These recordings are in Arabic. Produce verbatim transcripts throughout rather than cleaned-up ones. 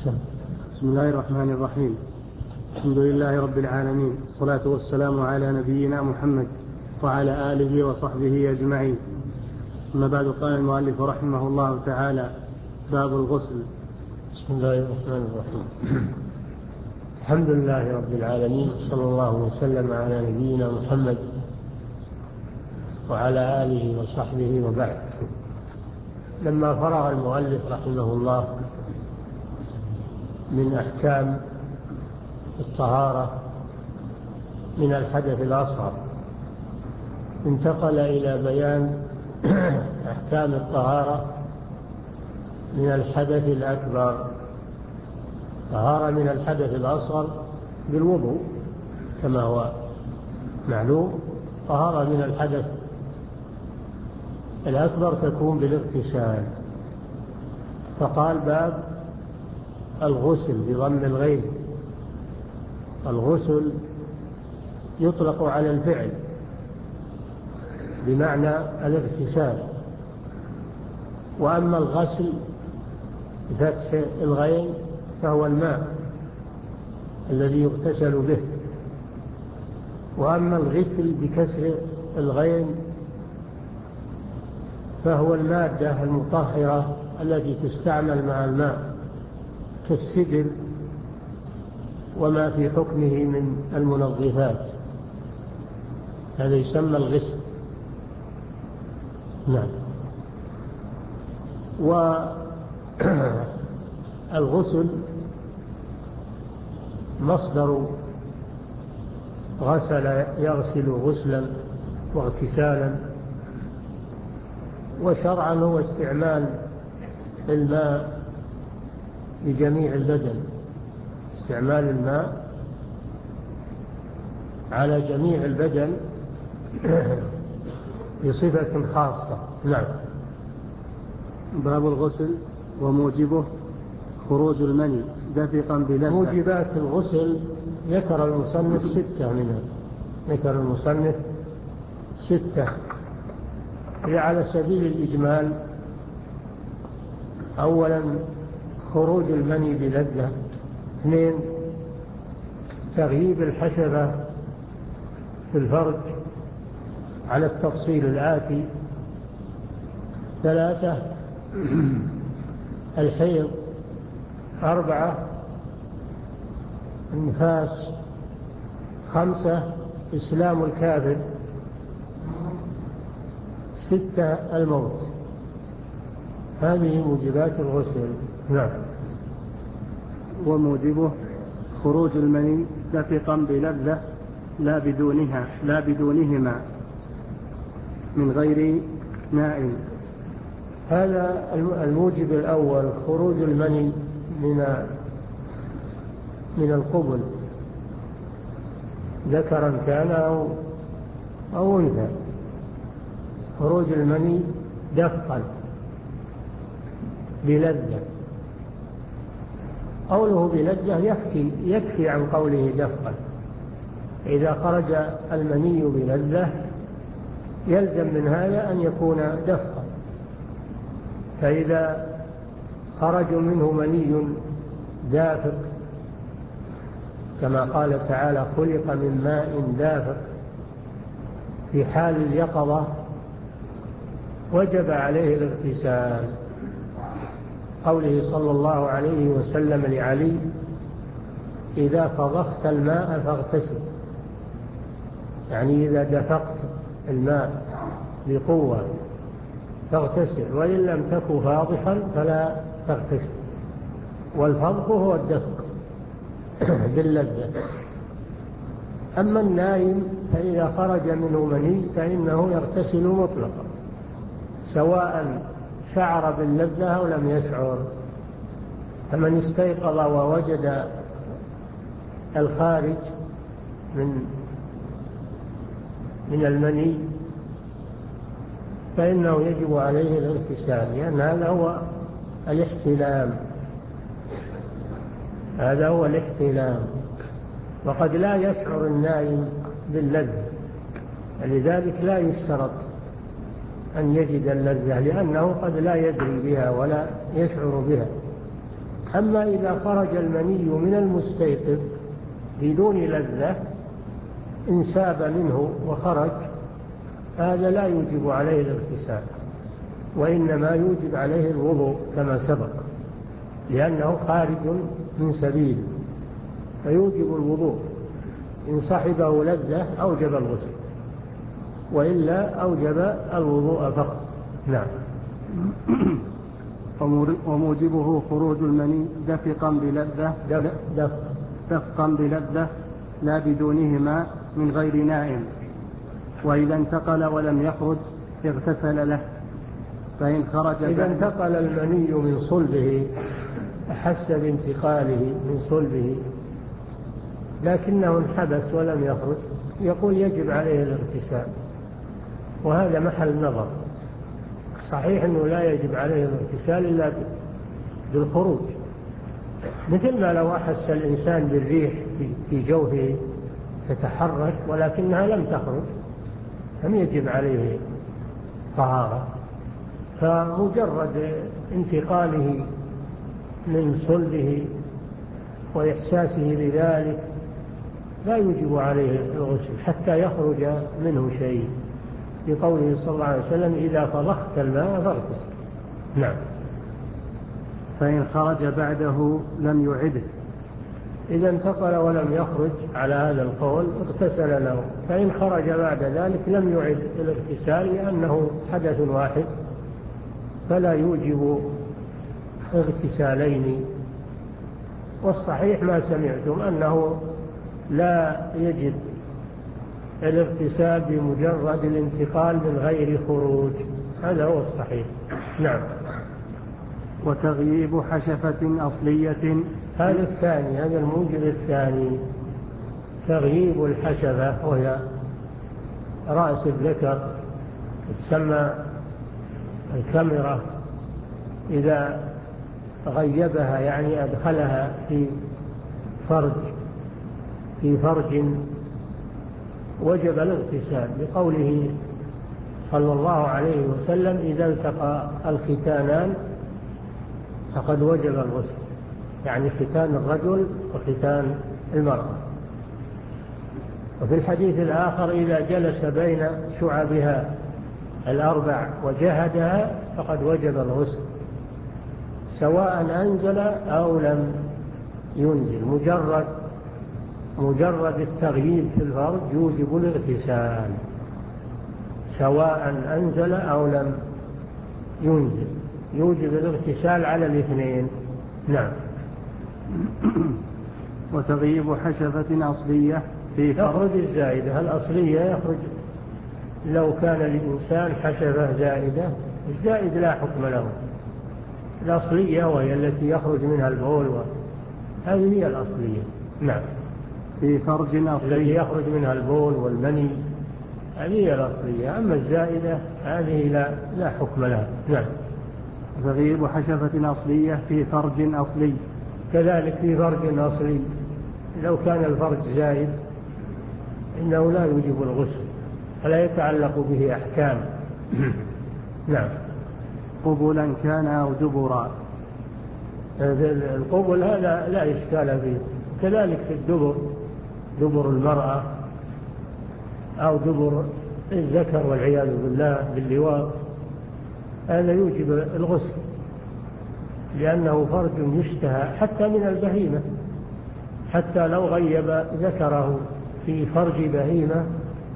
بسم الله الرحمن الرحيم. الحمد لله رب العالمين، الصلاة والسلام على نبينا محمد وعلى آله وصحبه أجمعين. أما بعد، قال المؤلف رحمه الله تعالى: باب الغسل. بسم الله الرحمن الرحيم. الحمد لله رب العالمين، صلى الله وسلم على نبينا محمد وعلى آله وصحبه وبعد. لما فرغ المؤلف رحمه الله من أحكام الطهارة من الحدث الأصغر، انتقل إلى بيان أحكام الطهارة من الحدث الأكبر. طهارة من الحدث الأصغر بالوضوء كما هو معلوم، طهارة من الحدث الأكبر تكون بالاغتسال. فقال: باب الغسل بضم الغين. الغسل يطلق على الفعل بمعنى الاغتسال، وأما الغسل بفتح الغين فهو الماء الذي يغتسل به، وأما الغسل بكسر الغين فهو المادة المطهرة التي تستعمل مع الماء كالسدر وما في حكمه من المنظفات، هذا يسمى الغسل. نعم. والغسل مصدر غسل يغسل غسلا واغتسالا، وشرعا هو استعمال الماء لجميع البدن، استعمال الماء على جميع البدن بصفة خاصة. نعم. باب الغسل وموجبه خروج المني دافقا بلذة. موجبات الغسل ذكر المصنف ستة منها، ذكر المصنف ستة هي على سبيل الإجمال. أولا خروج المني بلذة. اثنين تغييب الحشفة في الفرج على التفصيل الآتي. ثلاثة الحيض. أربعة النفاس. خمسة إسلام الكافر. ستة الموت. هذه موجبات الغسل. نعم. وموجبه خروج المني دافقا بلذة لا بدونها لا بدونهما من غير ماء. هذا الموجب الأول خروج المني من من القبل، ذكرا كان أو أو أنثى. خروج المني دفقا بلذة. قوله بلذة يكفي يكفي عن قوله دفقا. إذا خرج المني بلذة يلزم من هذا أن يكون دفقا. فإذا خرج منه مني دافق كما قال تعالى: خلق من ماء دافق، في حال اليقظة وجب عليه الاغتسال. قوله صلى الله عليه وسلم لعلي: إذا فضخت الماء فاغتسل، يعني إذا دفقت الماء بقوة فاغتسل، وإن لم تكن فاضحا فلا تغتسل. والفضخ هو الدفق باللذة. أما النائم فإذا خرج منه مني فإنه يغتسل مطلقا، سواء شعر باللذة أو لم يشعر. فمن استيقظ ووجد الخارج من من المني فإنه يجب عليه الاغتسال، لأن هذا هو الاحتلام، هذا هو الاحتلام. وقد لا يشعر النائم باللذة، لذلك لا يشترط أن يجد اللذة، لأنه قد لا يدري بها ولا يشعر بها. أما إذا خرج المني من المستيقظ بدون لذة انساب منه وخرج، هذا لا يوجب عليه الاغتسال، وإنما يوجب عليه الوضوء كما سبق، لأنه خارج من سبيل، فيوجب الوضوء. إن صحبه لذة أوجب الغسل، وإلا أوجب الوضوء فقط. نعم. وموجبه خروج المني دفقا بلذة دفق دفقا بلذة لا بدونهما من غير نائم. وإذا انتقل ولم يخرج اغتسل له. فإن خرج إذا انتقل المني من صلبه، أحس بانتقاله من صلبه لكنه انحبس ولم يخرج، يقول يجب عليه الاغتسال، وهذا محل نظر. صحيح أنه لا يجب عليه الاغتسال إلا بالخروج، مثل ما لو أحس الإنسان بالريح في جوفه تتحرك ولكنها لم تخرج لم يجب عليه طهارة. فمجرد انتقاله من صلبه وإحساسه بذلك لا يجب عليه الغسل حتى يخرج منه شيء، لقوله صلى الله عليه وسلم إذا فضخت الماء فاغتسل. نعم. فإن خرج بعده لم يعده. إذا انتقل ولم يخرج على هذا القول اغتسل له. فإن خرج بعد ذلك لم يعد الاغتسال لأنه حدث واحد، فلا يوجب اغتسالين. والصحيح ما سمعتم أنه لا يجب الاغتسال بمجرد الانتقال من غير خروج، هذا هو الصحيح. نعم. وتغييب حشفة أصلية، هذا الثاني، هذا الموجب الثاني، تغييب الحشفة وهي رأس الذكر، تسمى الكاميرا، إذا غيبها يعني أدخلها في فرج في فرج وجب الاغتسال، لقوله صلى الله عليه وسلم إذا التقى الختانان فقد وجب الغسل، يعني ختان الرجل وختان المرأة. وفي الحديث الآخر إذا جلس بين شعبها الأربع وجهدها فقد وجب الغسل سواء أنزل أو لم ينزل. مجرد مجرد التغييب في الفرج يوجب الاغتسال سواء أنزل أو لم ينزل، يوجب الاغتسال على الاثنين. نعم. وتغييب حشفة أصلية في فرج. يخرج الزائدة الأصلية، يخرج لو كان للإنسان حشفة زائدة، الزائد لا حكم له. الأصلية وهي التي يخرج منها البول، هذه هي الأصلية. نعم. في فرج أصلي الذي يخرج منها البول والمني، هذه هي الأصلية. أما الزائدة هذه لا لا حكم لها. نعم. تغييب حشفة أصلية في فرج أصلي، كذلك في فرج أصلي لو كان الفرج زائد إنه لا يوجب الغسل فلا يتعلق به أحكام. نعم. قبلا كان أو دبرا. القبل هذا لا إشكال فيه، كذلك في الدبر، دبر المرأة أو دبر الذكر والعياذ بالله باللواط، هذا يوجب الغسل لأنه فرج يشتهى حتى من البهيمة، حتى لو غيب ذكره في فرج بهيمة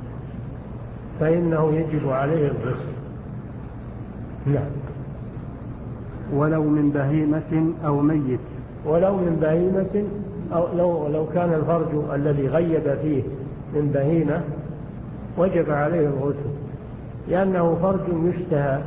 فإنه يجب عليه الغسل. نعم. ولو من بهيمة أو ميت. ولو من بهيمة أو لو, لو كان الفرج الذي غيب فيه من بهيمة وجب عليه الغسل لأنه فرج يشتهى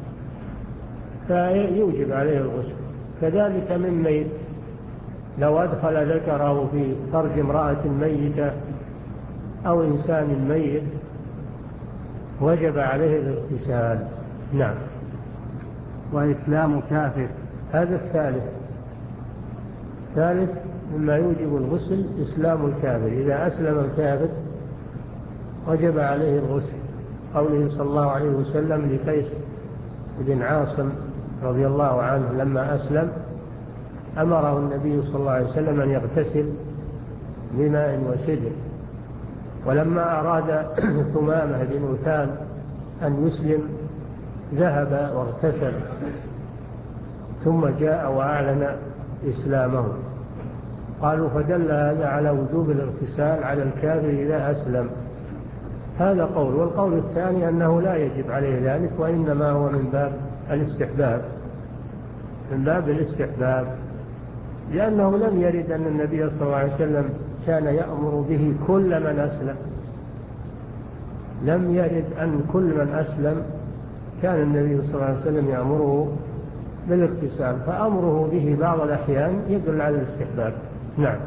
فيوجب عليه الغسل. كذلك من ميت، لو أدخل ذكره في فرج امرأة ميتة أو إنسان ميت وجب عليه الاغتسال. نعم. وإسلام كافر. هذا الثالث ثالث مما يوجب الغسل إسلام الكافر. إذا أسلم الكافر وجب عليه الغسل، قوله صلى الله عليه وسلم لقيس بن عاصم رضي الله عنه لما أسلم أمره النبي صلى الله عليه وسلم أن يغتسل بماء وسدر. ولما أراد ثمامة بن أثال أن يسلم ذهب واغتسل ثم جاء وأعلن إسلامه. قالوا فدل هذا على وجوب الاغتسال على الكافر إذا أسلم. هذا قول. والقول الثاني أنه لا يجب عليه ذلك، وإنما هو من باب الاستحباب من باب الاستحباب لأنه لم يرد أن النبي صلى الله عليه وسلم كان يأمر به كل من أسلم. لم يرد أن كل من أسلم كان النبي صلى الله عليه وسلم يأمره بالاغتسال، فأمره به بعض الأحيان يدل على الاستحباب. نعم،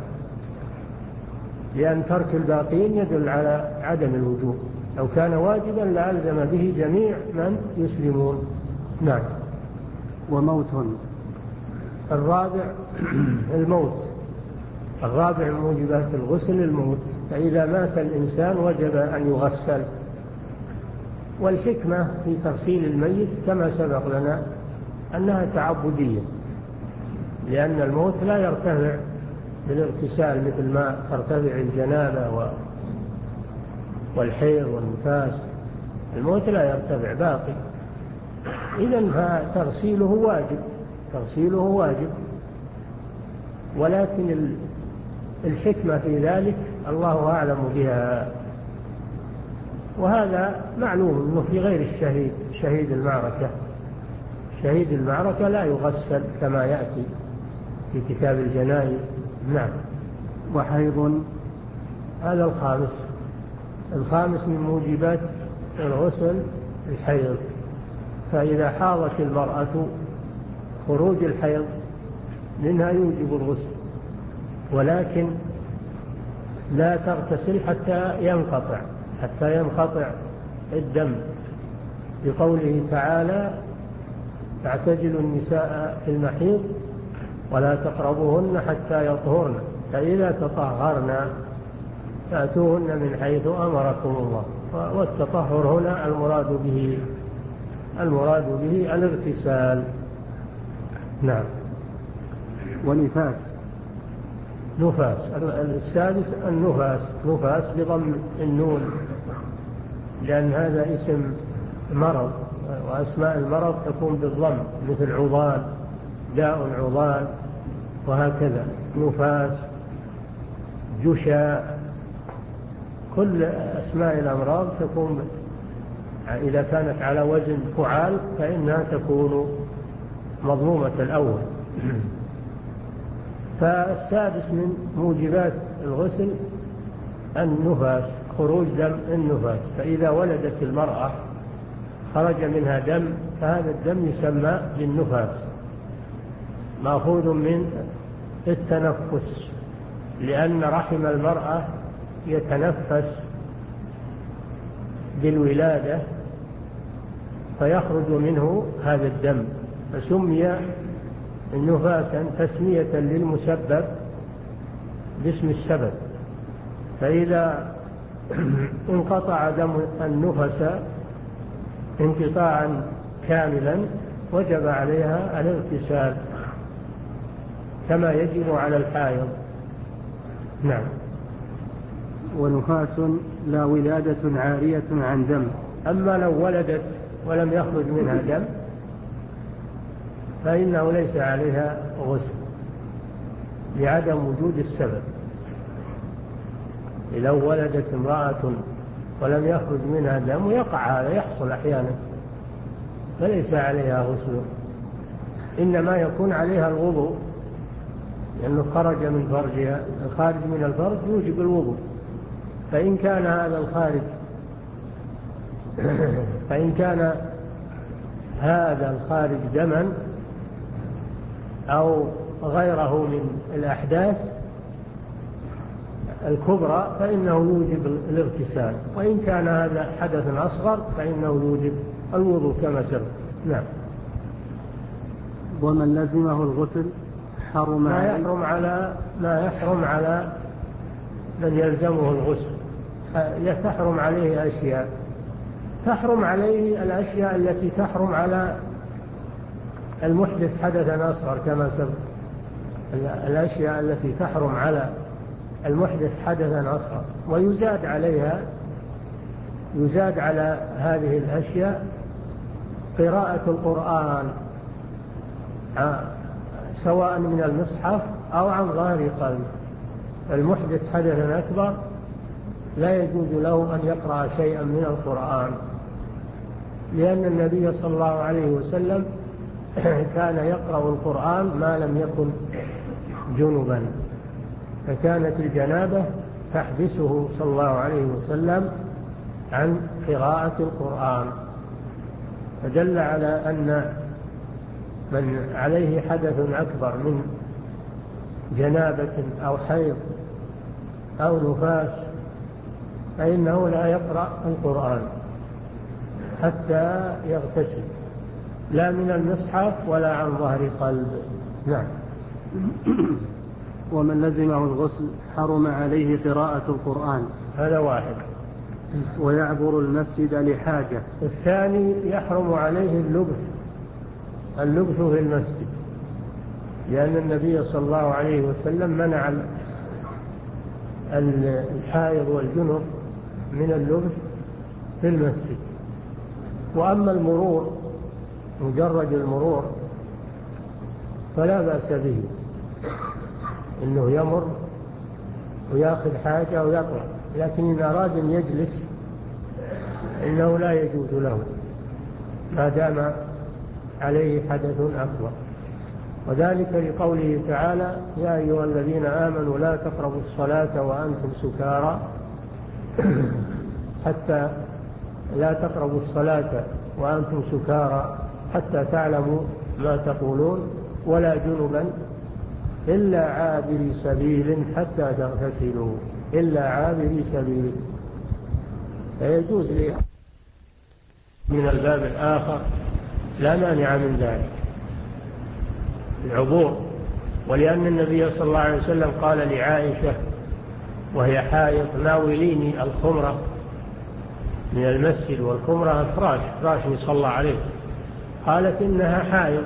لأن ترك الباقين يدل على عدم الوجوب. لو كان واجبا لألزم به جميع من يسلمون. نعم. وموت. الرابع الموت. الرابع من موجبات الغسل الموت، فإذا مات الإنسان وجب أن يغسل. والحكمة في تغسيل الميت كما سبق لنا أنها تعبدية، لأن الموت لا يرتفع بالاغتسال مثل ما ترتفع الجنابة والحيض والنفاس. الموت لا يرتفع باقي، إذن فتغسيله واجب تغسيله واجب ولكن الحكمة في ذلك الله أعلم بها. وهذا معلوم أنه في غير الشهيد شهيد المعركة شهيد المعركة لا يغسل كما يأتي في كتاب الجنائز. نعم. وحيض. هذا الخامس الخامس من موجبات الغسل الحيض. فإذا حاضت المرأة خروج الحيض منها يوجب الغسل، ولكن لا تغتسل حتى ينقطع حتى ينقطع الدم، بقوله تعالى تعتزلوا النساء في المحيض ولا تقربوهن حتى يطهرن فإذا تطهرن فأتوهن من حيث أمركم الله. والتطهر هنا المراد به المراد به الاغتسال. نعم. ونفاس. نفاس. السادس النفاس نفاس بضم النون، لأن هذا اسم مرض، وأسماء المرض تكون بالضم، مثل عضال داء عضال وهكذا. نفاس جشاء، كل أسماء الأمراض تكون إذا كانت على وزن فعال فإنها تكون مضمومة الأول. فالسادس من موجبات الغسل النفاس، خروج دم النفاس. فإذا ولدت المرأة خرج منها دم فهذا الدم يسمى بالنفاس، مأخوذ من التنفس، لأن رحم المرأة يتنفس بالولادة فيخرج منه هذا الدم، فسمي النفاسا تسمية للمسبب باسم السبب. فإذا انقطع دم النفس انقطاعا كاملا وجب عليها الاغتسال كما يجب على الحائض. نعم. ونفاس لا ولادة عارية عن دم. أما لو ولدت ولم يخرج منها دم فإنه ليس عليها غسل لعدم وجود السبب. لو ولدت امرأة ولم يخرج منها دم، ويقع هذا يحصل أحيانا، فليس عليها غسل، إنما يكون عليها الوضوء، لأنه خرج من فرجها. الخارج من الفرج يوجب الوضوء، فإن كان هذا الخارج فإن كان هذا الخارج دما أو غيره من الأحداث الكبرى فإنه يوجب الاغتسال، وإن كان هذا حدث أصغر فإنه يوجب الوضوء كما سبق. نعم. ومن لزمه الغسل حرم ما يحرم على ما يحرم على من يلزمه الغسل، تحرم عليه أشياء تحرم عليه الأشياء التي تحرم على المحدث حدثا أصغر كما سبق. الأشياء التي تحرم على المحدث حدثا أصغر. ويزاد عليها يزاد على هذه الأشياء قراءة القرآن سواء من المصحف أو عن ظهر قلب. المحدث حدثا أكبر لا يجوز له أن يقرأ شيئا من القرآن، لأن النبي صلى الله عليه وسلم كان يقرأ القرآن ما لم يكن جنبا، فكانت الجنابة تحبسه صلى الله عليه وسلم عن قراءة القرآن، فدل على أن من عليه حدث أكبر من جنابة أو حيض أو نفاس فإنه لا يقرأ القرآن حتى يغتسل، لا من المصحف ولا عن ظهر قلب. نعم. ومن لزمه الغسل حرم عليه قراءة القرآن، هذا واحد. ويعبر المسجد لحاجة. الثاني يحرم عليه اللبث اللبث في المسجد، لأن النبي صلى الله عليه وسلم منع الحائض والجنب من اللبث في المسجد. وأما المرور مجرد المرور فلا بأس به، إنه يمر ويأخذ حاجة ويطلع، لكن إن أراد أن يجلس إنه لا يجوز له ما دام عليه حدث أكبر. وذلك لقوله تعالى: يا أيها الذين آمنوا لا تقربوا الصلاة وأنتم سكارى حتى لا تقربوا الصلاة وأنتم سكارى حتى تعلموا ما تقولون ولا جنبا إلا عابري سبيل حتى تغتسلوا إلا عابري سبيل. فيجوز لي من الباب الآخر لا مانع من ذلك العبور. ولأن النبي صلى الله عليه وسلم قال لعائشة وهي حائض: ناوليني الخمرة من المسجد، والخمرة فراش فراش يصلى عليه. قالت: إنها حائض.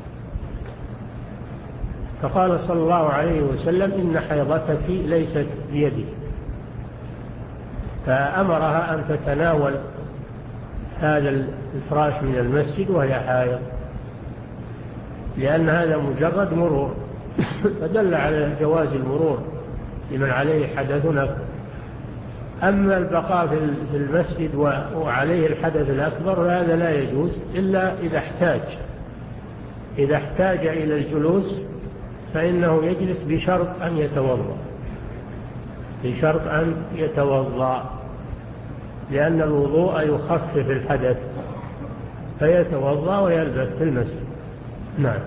فقال صلى الله عليه وسلم: إن حيضتك ليست بيدك. فأمرها أن تتناول هذا الفراش من المسجد وهي حائض، لأن هذا مجرد مرور فدل على جواز المرور لمن عليه حدث أكبر. أما البقاء في المسجد وعليه الحدث الأكبر هذا لا يجوز إلا إذا احتاج إذا احتاج إلى الجلوس فإنه يجلس بشرط أن يتوضأ بشرط أن يتوضأ لأن الوضوء يخفف الحدث، فيتوضأ ويلبس في المسجد. نعم.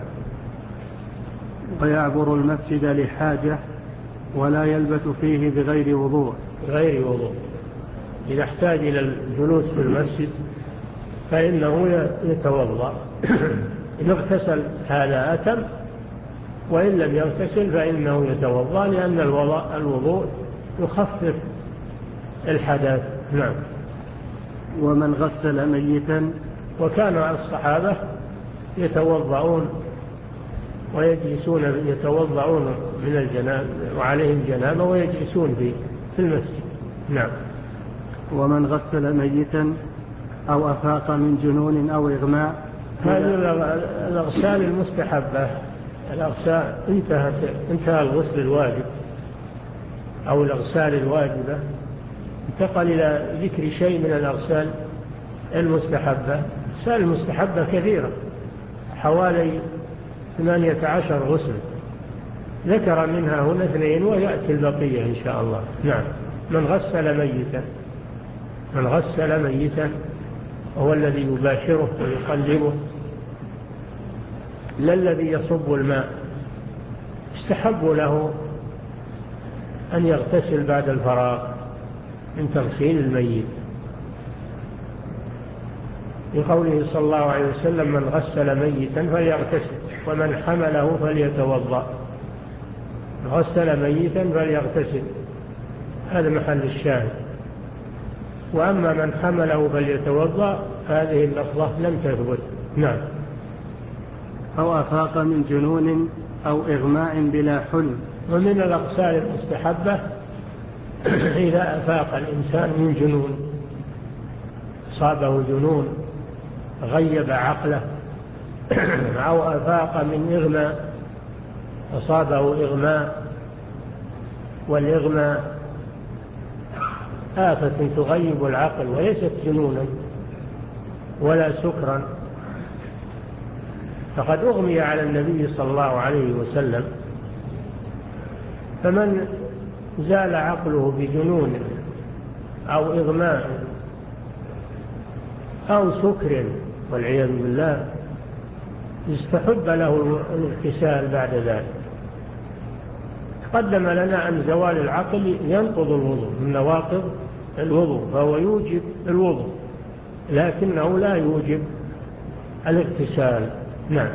ويعبر المسجد لحاجة ولا يلبث فيه بغير وضوء غير وضوء إذا احتاج إلى الجلوس في المسجد فإنه يتوضأ إن اغتسل هذا أتم، وإن لم يغتسل فإنه يتوضأ لأن الوضوء يخفف الحدث. نعم. ومن غسل ميتا، وكان الصحابة يتوضعون ويجلسون يتوضعون من الجنابة وعليهم جنابة ويجلسون في في المسجد. نعم. ومن غسل ميتا أو أفاق من جنون أو إغماء، هذه الأغسال المستحبة. الأغسال انتهت انتهى الغسل الواجب أو الأغسال الواجبة، انتقل إلى ذكر شيء من الأغسال المستحبة. الأغسال المستحبة كثيرة حوالي ثمانية عشر غسل، ذكر منها هنا اثنين ويأتي البقية إن شاء الله. نعم. من غسل ميتا من غسل ميتا هو الذي يباشره ويقلبه، لا الذي يصب الماء. استحب له أن يغتسل بعد الفراغ من تغسيل الميت، لقوله صلى الله عليه وسلم: من غسل ميتا فليغتسل ومن حمله فليتوضأ. غسل ميتا فليغتسل، هذا محل الشاهد. وأما من حمله فليتوضأ هذه اللفظة لم تثبت. نعم. أو أفاق من جنون أو إغماء بلا حلم. ومن الأغسال المستحبة إذا أفاق الإنسان من جنون، أصابه جنون غيب عقله، أو أفاق من إغماء، أصابه إغماء، والإغماء آفة تغيب العقل وليست جنونا ولا سكرا. فقد أغمي على النبي صلى الله عليه وسلم، فمن زال عقله بجنون أو إغماء أو سكر والعياذ بالله يستحب له الاغتسال بعد ذلك. تقدم لنا أن زوال العقل ينقض الوضوء، من نواقض الوضوء، فهو يوجب الوضوء لكنه لا يوجب الاغتسال. نعم.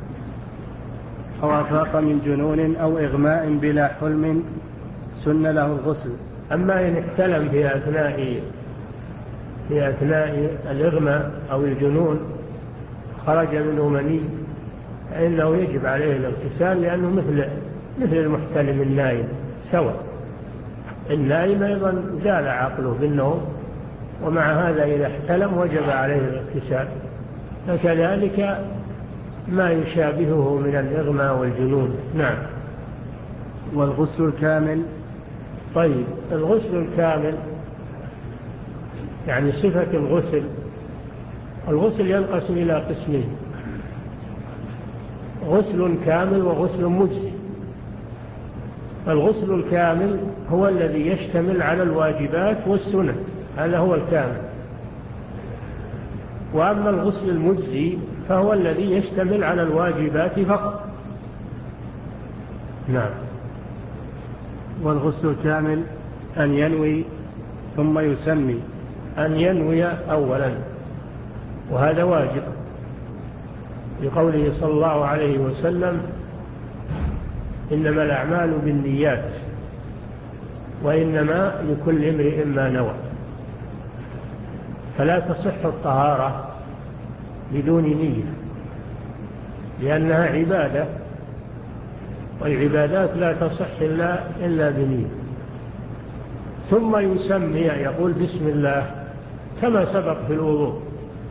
أو أفاق من جنون أو إغماء بلا حلم سن له الغسل. أما إن احتلم في أثناء في أثناء الإغماء أو الجنون خرج منه مني فإنه يجب عليه الاغتسال، لأنه مثل مثل المحتلم النائم سواء. النائم أيضا زال عقله بالنوم، ومع هذا إذا احتلم وجب عليه الاغتسال، فكذلك ما يشابهه من الإغماء والجنون. نعم. والغسل الكامل. طيب، الغسل الكامل يعني صفة الغسل. الغسل ينقسم إلى قسمين: غسل كامل وغسل مجزي. الغسل الكامل هو الذي يشتمل على الواجبات والسنن، هذا هو الكامل. وأما الغسل المجزي فهو الذي يشتمل على الواجبات فقط. نعم. والغسل الكامل أن ينوي ثم يسمي. أن ينوي أولا، وهذا واجب لقوله صلى الله عليه وسلم: إنما الأعمال بالنيات وإنما لكل امرئ ما نوى. فلا تصح الطهارة بدون نية، لأنها عبادة، والعبادات لا تصح إلا, إلا بنية. ثم يسمي، يقول بسم الله كما سبق في الوضوء.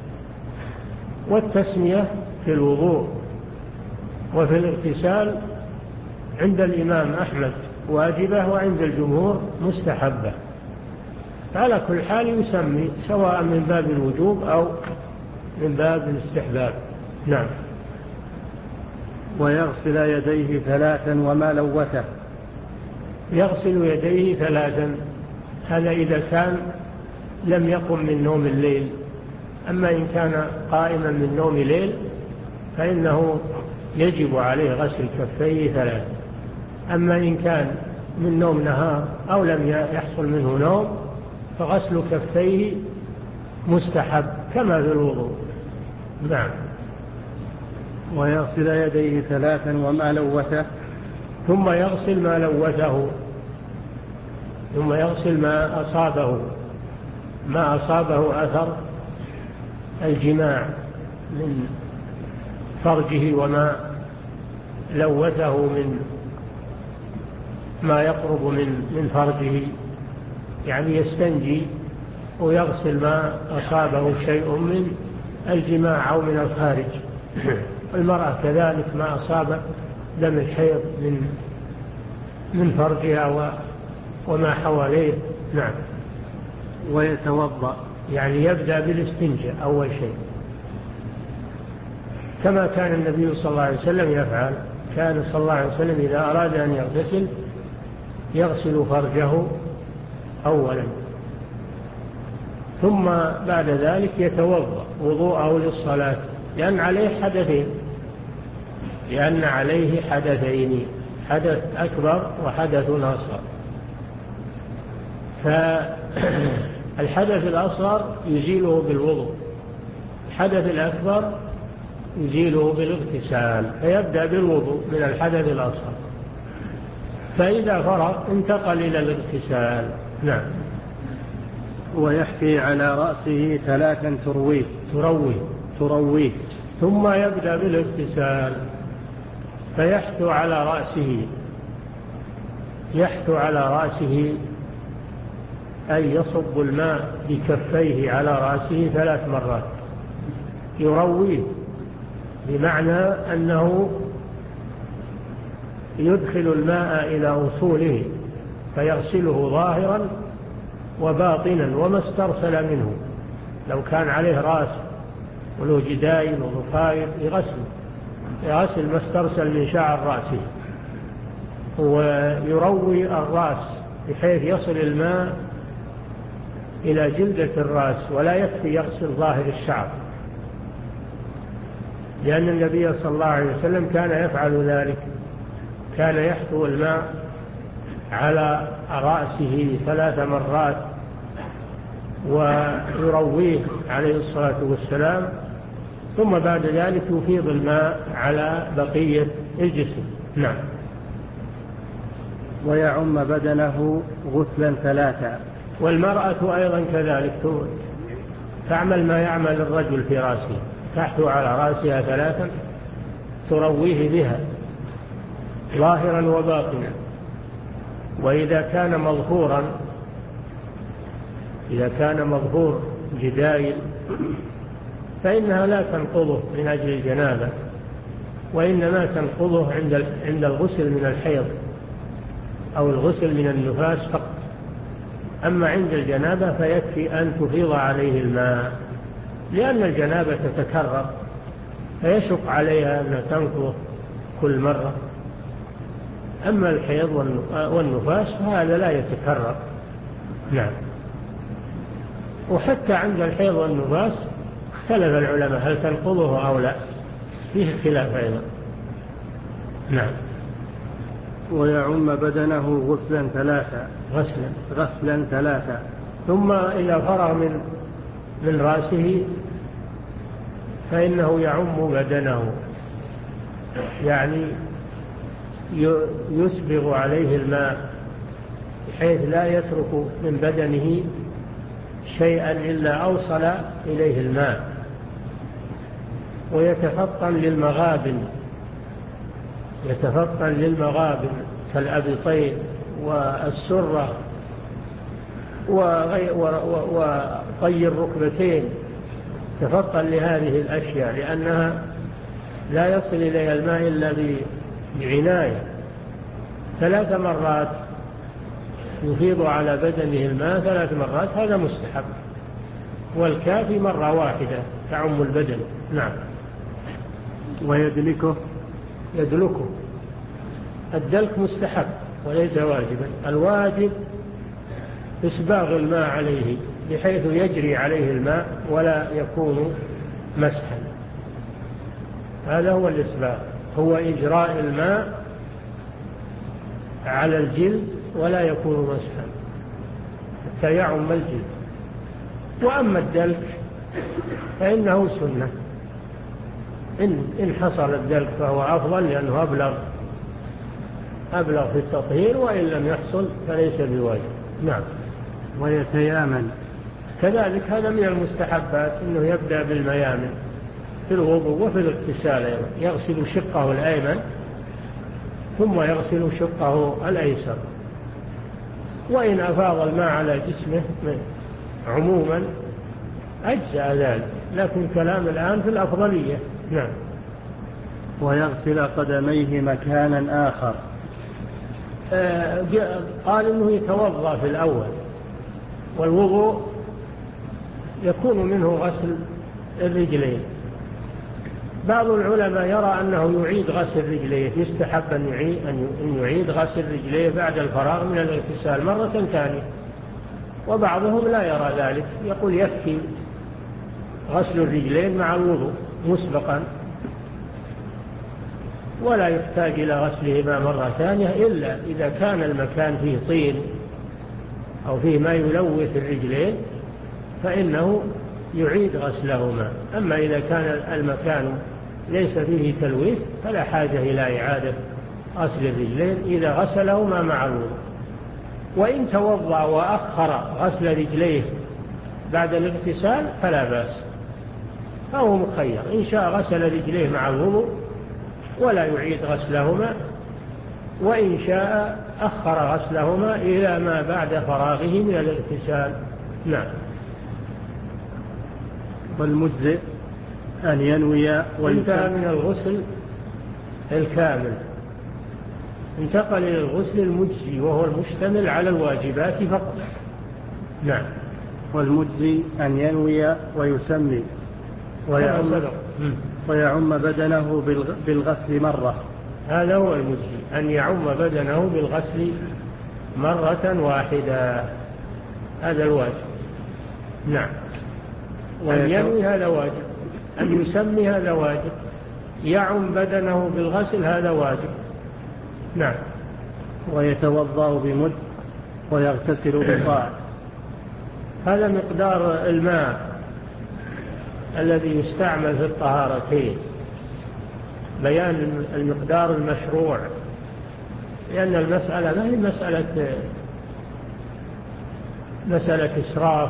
والتسمية في الوضوء وفي الاغتسال عند الإمام أحمد واجبة، وعند الجمهور مستحبة. على كل حال يسمي، سواء من باب الوجوب أو من باب الاستحباب. نعم. ويغسل يديه ثلاثا وما لوته. يغسل يديه ثلاثا، هذا إذا كان لم يقم من نوم الليل. أما إن كان قائما من نوم ليل فإنه يجب عليه غسل كفيه ثلاثا. أما إن كان من نوم نهار أو لم يحصل منه نوم فغسل كفيه مستحب كما في الوضوء. نعم. ويغسل يديه ثلاثا وما لوته. ثم يغسل ما لوته، ثم يغسل ما أصابه ما أصابه أثر الجماع من فرجه، وما لوته من ما يقرب من من فرجه، يعني يستنجي ويغسل ما أصابه شيء من الجماع أو من الخارج. المرأة كذلك ما أصاب دم الحيض من من فرجها وما حواليه. نعم. ويتوضأ، يعني يبدأ بالاستنجاء أول شيء، كما كان النبي صلى الله عليه وسلم يفعل. كان صلى الله عليه وسلم إذا أراد أن يغتسل يغسل فرجه أولا، ثم بعد ذلك يتوضأ وضوءه للصلاة، لأن عليه حدثين لأن عليه حدثين حدث أكبر وحدث أصغر. فالحدث الأصغر يزيله بالوضوء، الحدث الأكبر يزيله بالاغتسال، فيبدأ بالوضوء من الحدث الأصغر، فإذا فرغ انتقل إلى الاغتسال. نعم. ويحكي على رأسه ثلاثا ترويه ترويه ترويه ثم يبدأ بالاغتسال. فيحثو على رأسه، يحثو على رأسه أي يصب الماء بكفيه على رأسه ثلاث مرات، يرويه، بمعنى أنه يدخل الماء إلى أصوله فيغسله ظاهرا وباطنا وما استرسل منه. لو كان عليه رأس ولو جداين وضفائر يغسل يغسل ما استرسل من شعر رأسه، ويروي الرأس بحيث يصل الماء إلى جلدة الرأس، ولا يكفي يغسل ظاهر الشعر، لأن النبي صلى الله عليه وسلم كان يفعل ذلك، كان يحثو الماء على رأسه ثلاث مرات ويرويه عليه الصلاة والسلام، ثم بعد ذلك يفيض الماء على بقية الجسم. نعم. ويعم بدنه غسلا ثلاثا. والمرأة أيضا كذلك تعمل ما يعمل الرجل في رأسه، تحثو على رأسها ثلاثا ترويه بها ظاهرا وباطنا. وإذا كان مظهورا إذا كان مظهور جدايل فإنها لا تنقضه من أجل الجنابة، وإنما تنقضه عند عند الغسل من الحيض أو الغسل من النفاس فقط. أما عند الجنابة فيكفي أن تفيض عليه الماء، لأن الجنابة تتكرر فيشق عليها أن تنقضه كل مرة. أما الحيض والنفاس فهذا لا يتكرر. نعم. وحتى عند الحيض والنفاس اختلف العلماء هل تنقضه أو لا، فيه خلاف أيضا. نعم. ويعم بدنه غسلا ثلاثا. غسلا غسلا ثلاثا. ثم إذا فرغ من من رأسه فإنه يعم بدنه، يعني يسبغ عليه الماء بحيث لا يترك من بدنه شيئا إلا أوصل إليه الماء، ويتفطن للمغابن يتفطن للمغابن كالأبطين والسرة وطي الركبتين، تفطن لهذه الأشياء لأنها لا يصل إليها الماء إلا بعناية. ثلاث مرات يفيض على بدنه الماء ثلاث مرات، هذا مستحب، والكافي مرة واحدة تعم البدن. نعم. ويدلكه. يدلكه الدلك مستحب وليس واجبا. الواجب إسباغ الماء عليه بحيث يجري عليه الماء ولا يكون مسحا، هذا هو الإسباغ، هو إجراء الماء على الجلد ولا يكون مسحا حتى يعم الجلد. وأما الدلك فإنه سنة، إن, إن حصل الدلك فهو أفضل لأنه أبلغ أبلغ في التطهير، وإن لم يحصل فليس بواجب. نعم. ويتيامن كذلك، هذا من المستحبات أنه يبدأ بالميامن في الوضوء وفي الاغتسال، يغسل شقه الأيمن ثم يغسل شقه الأيسر، وإن أفاض الماء على جسمه عموما أجزأ ذلك، لكن كلام الآن في الأفضلية. نعم. ويغسل قدميه مكانا آخر. آه قال إنه يتوضأ في الأول، والوضوء يكون منه غسل الرجلين. بعض العلماء يرى أنه يعيد غسل رجليه، يستحب أن يعيد, أن يعيد غسل رجليه بعد الفراغ من الاغتسال مرة ثانية، وبعضهم لا يرى ذلك، يقول يكفي غسل الرجلين مع الوضوء مسبقا ولا يحتاج إلى غسلهما مرة ثانية، إلا إذا كان المكان فيه طين أو فيه ما يلوث الرجلين فإنه يعيد غسلهما. أما إذا كان المكان ليس فيه تلويث فلا حاجة إلى إعادة غسل الرجلين إذا غسلهما مع الوضوء. وإن توضأ وأخر غسل رجليه بعد الاغتسال فلا بأس، فهو مخير، إن شاء غسل رجليه مع الوضوء ولا يعيد غسلهما، وإن شاء أخر غسلهما إلى ما بعد فراغه من الاغتسال. نعم. والمجزئ أن ينوي وانتهى من الغسل الكامل، انتقل إلى الغسل المجزي وهو المشتمل على الواجبات فقط. نعم. والمجزي أن ينوي ويسمي ويعم, ويعم بدنه بالغسل مرة. هذا هو المجزي، أن يعم بدنه بالغسل مرة واحدة، هذا الواجب. نعم. أن ينوي هذا واجب، أن يسمي هذا واجب، يعم بدنه بالغسل هذا واجب. نعم. ويتوضأ بمد ويغتسل بصاع. هذا مقدار الماء الذي يستعمل في الطهارتين، بيان المقدار المشروع، لأن المسألة ما هي مسألة مسألة إسراف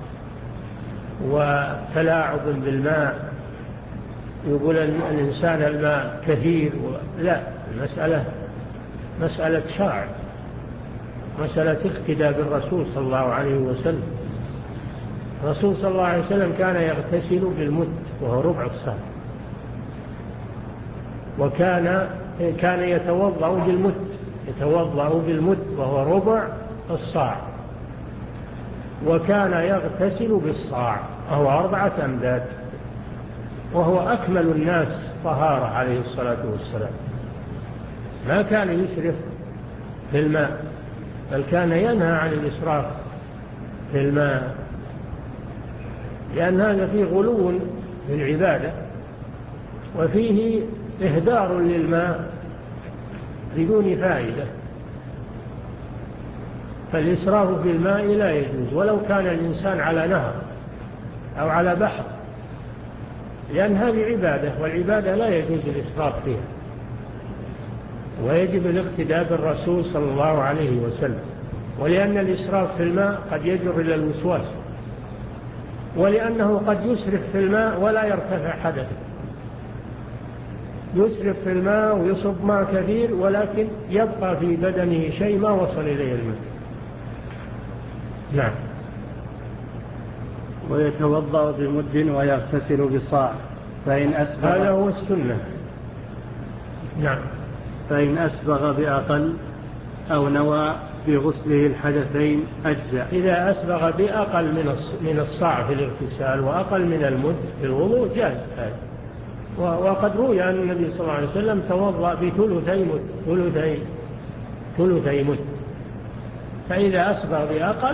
وتلاعب بالماء، يقول الإنسان الماء كثير و... لا، المسألة مسألة شرع، مسألة اقتداء بالرسول صلى الله عليه وسلم. الرسول صلى الله عليه وسلم كان يغتسل بالمد وهو ربع الصاع، وكان كان يتوضأ بالمد يتوضأ بالمد وهو ربع الصاع، وكان يغتسل بالصاع وهو أربعة أمداد، وهو أكمل الناس طهارة عليه الصلاة والسلام. ما كان يسرف في الماء، بل كان ينهى عن الإسراف في الماء، لأن هذا فيه غلو في العبادة وفيه إهدار للماء بدون فائدة. فالإسراف في الماء لا يجوز ولو كان الإنسان على نهر أو على بحر، لأن هذه عبادة، والعبادة لا يجوز الإسراف فيها، ويجب الاقتداء بالرسول صلى الله عليه وسلم. ولأن الإسراف في الماء قد يجر إلى الوسواس، ولأنه قد يسرف في الماء ولا يرتفع حدث، يسرف في الماء ويصب ماء كثير ولكن يبقى في بدنه شيء ما وصل إليه الماء. نعم. ويتوضأ بمد ويغتسل بصاع، فإن أسبغ، هذا هو السنة. نعم. فإن أسبغ بأقل أو نوى بغسله الحدثين أجزاء. إذا أسبغ بأقل من الصاع في الاغتسال وأقل من المد في الوضوء جاز هذا. وقد روي أن النبي صلى الله عليه وسلم توضأ بثلثي مد ثلثي ثلثي مد، فإذا أسبغ بأقل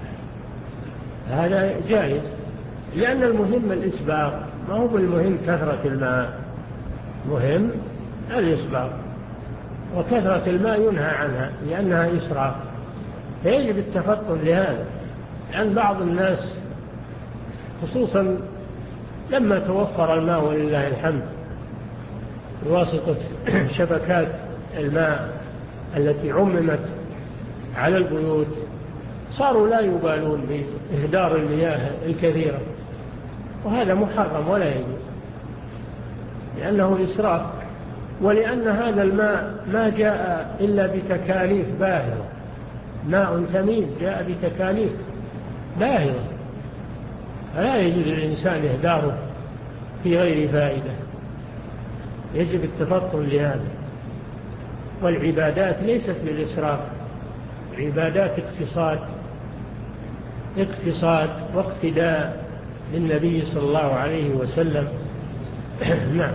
هذا جائز، لأن المهم الإسباغ، ما هو بالمهم كثرة الماء، مهم الإسباغ، وكثرة الماء ينهى عنها لأنها إسراف، فيجب التفطن لهذا. لأن بعض الناس خصوصا لما توفر الماء ولله الحمد بواسطة شبكات الماء التي عممت على البيوت، صاروا لا يبالون بإهدار المياه الكثيرة، وهذا محرم ولا يجوز لأنه إسراف، ولأن هذا الماء ما جاء إلا بتكاليف باهرة، ماء ثمين جاء بتكاليف باهرة، فلا يجوز للإنسان إهداره في غير فائدة، يجب التفطن لهذا. والعبادات ليست بالإسراف، العبادات اقتصاد اقتصاد واقتداء للنبي صلى الله عليه وسلم. نعم.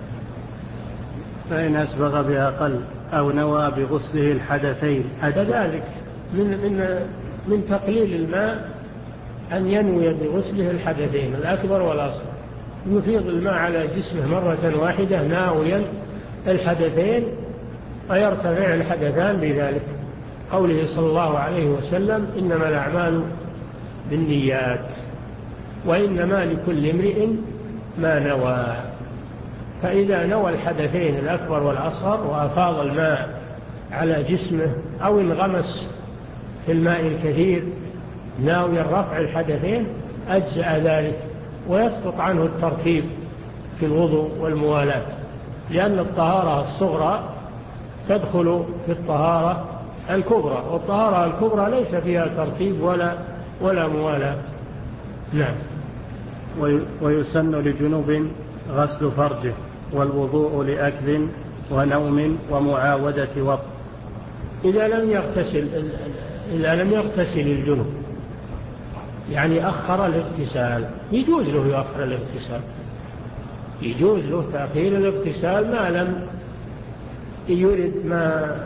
فإن أسبغ بأقل أو نوى بغسله الحدثين كذلك من من من تقليل الماء أن ينوي بغسله الحدثين الأكبر والأصغر، يفيض الماء على جسمه مرة واحدة ناويا الحدثين ويرتفع الحدثان بذلك، قوله صلى الله عليه وسلم إنما الأعمال بالنيات وإنما لكل امرئ ما نوى. فإذا نوى الحدثين الأكبر والأصغر وأفاض الماء على جسمه أو انغمس في الماء الكثير ناوي الرفع الحدثين أجزأ ذلك، ويسقط عنه الترتيب في الوضوء والموالاة. لأن الطهارة الصغرى تدخل في الطهارة الكبرى، والطهارة الكبرى ليس فيها ترتيب ولا ولا موالاة. نعم. ويسن لجنوب غسل فرجه والوضوء لأكل ونوم ومعاودة وطء. إذا لم يغتسل إذا لم يغتسل الجنوب، يعني أخر الاغتسال، يجوز له يؤخر الاغتسال، يجوز له تأخير الاغتسال ما لم يرد ما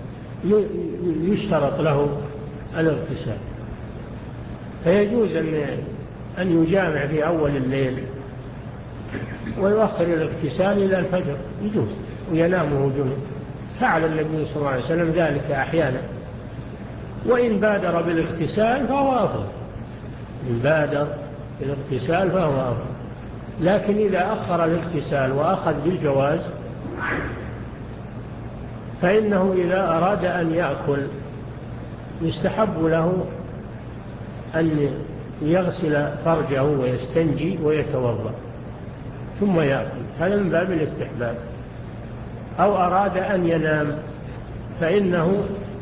يشترط له الاغتسال، فيجوز أن أن يجامع في أول الليل ويؤخر الاغتسال إلى الفجر، يجوز، وينامه جنوب. فعل النبي صلى الله عليه وسلم ذلك أحيانا. وإن بادر بالاغتسال فهو أفضل، إن بادر بالاغتسال فهو أفضل. لكن إذا أخر الاغتسال وأخذ بالجواز فإنه إذا أراد أن يأكل يستحب له أن يغسل فرجه ويستنجي ويتوضأ ثم يأكل، هذا من باب الاستحباب. أو أراد أن ينام فإنه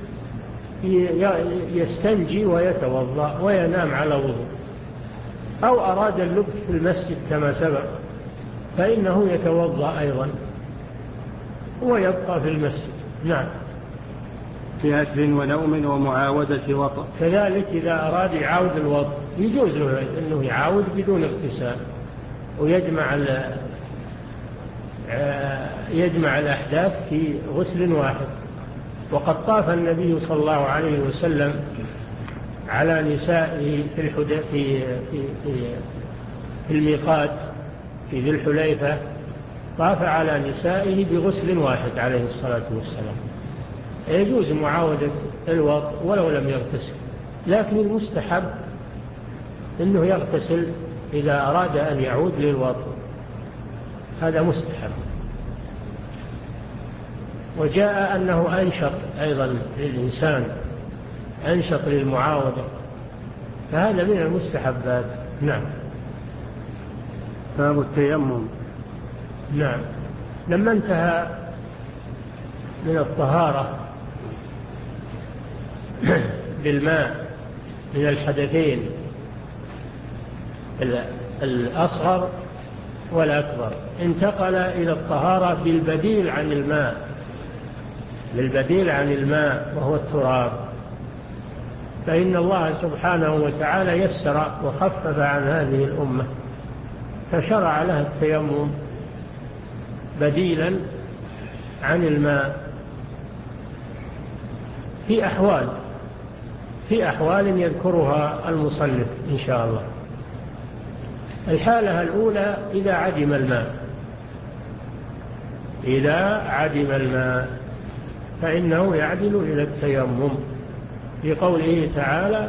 يستنجي ويتوضأ وينام على وضوء. أو أراد اللبس في المسجد كما سبق فإنه يتوضأ أيضا ويبقى في المسجد. نعم. في أكل ونوم ومعاودة وطء. كذلك إذا أراد يعاود الوطء يجوز له أنه يعاود بدون اغتسال ويجمع يجمع الأحداث في غسل واحد. وقد طاف النبي صلى الله عليه وسلم على نسائه في الحد... في في في, في الميقات في ذي الحليفة، طاف على نسائه بغسل واحد عليه الصلاة والسلام. يجوز معاودة الوطء ولو لم يغتسل، لكن المستحب أنه يغتسل إذا أراد أن يعود للوطء، هذا مستحب. وجاء أنه أنشط أيضا للإنسان، أنشط للمعاودة، فهذا من المستحبات. نعم. باب التيمم. نعم. لما انتهى من الطهارة بالماء من الحدثين الأصغر والأكبر، انتقل إلى الطهارة بالبديل عن الماء، بالبديل عن الماء وهو التراب. فإن الله سبحانه وتعالى يسر وخفف عن هذه الأمة فشرع لها التيمم بديلا عن الماء في أحوال في أحوال يذكرها المصنف إن شاء الله. الحالة الأولى إذا عدم الماء إذا عدم الماء فإنه يعدل إلى التيمم في قوله تعالى: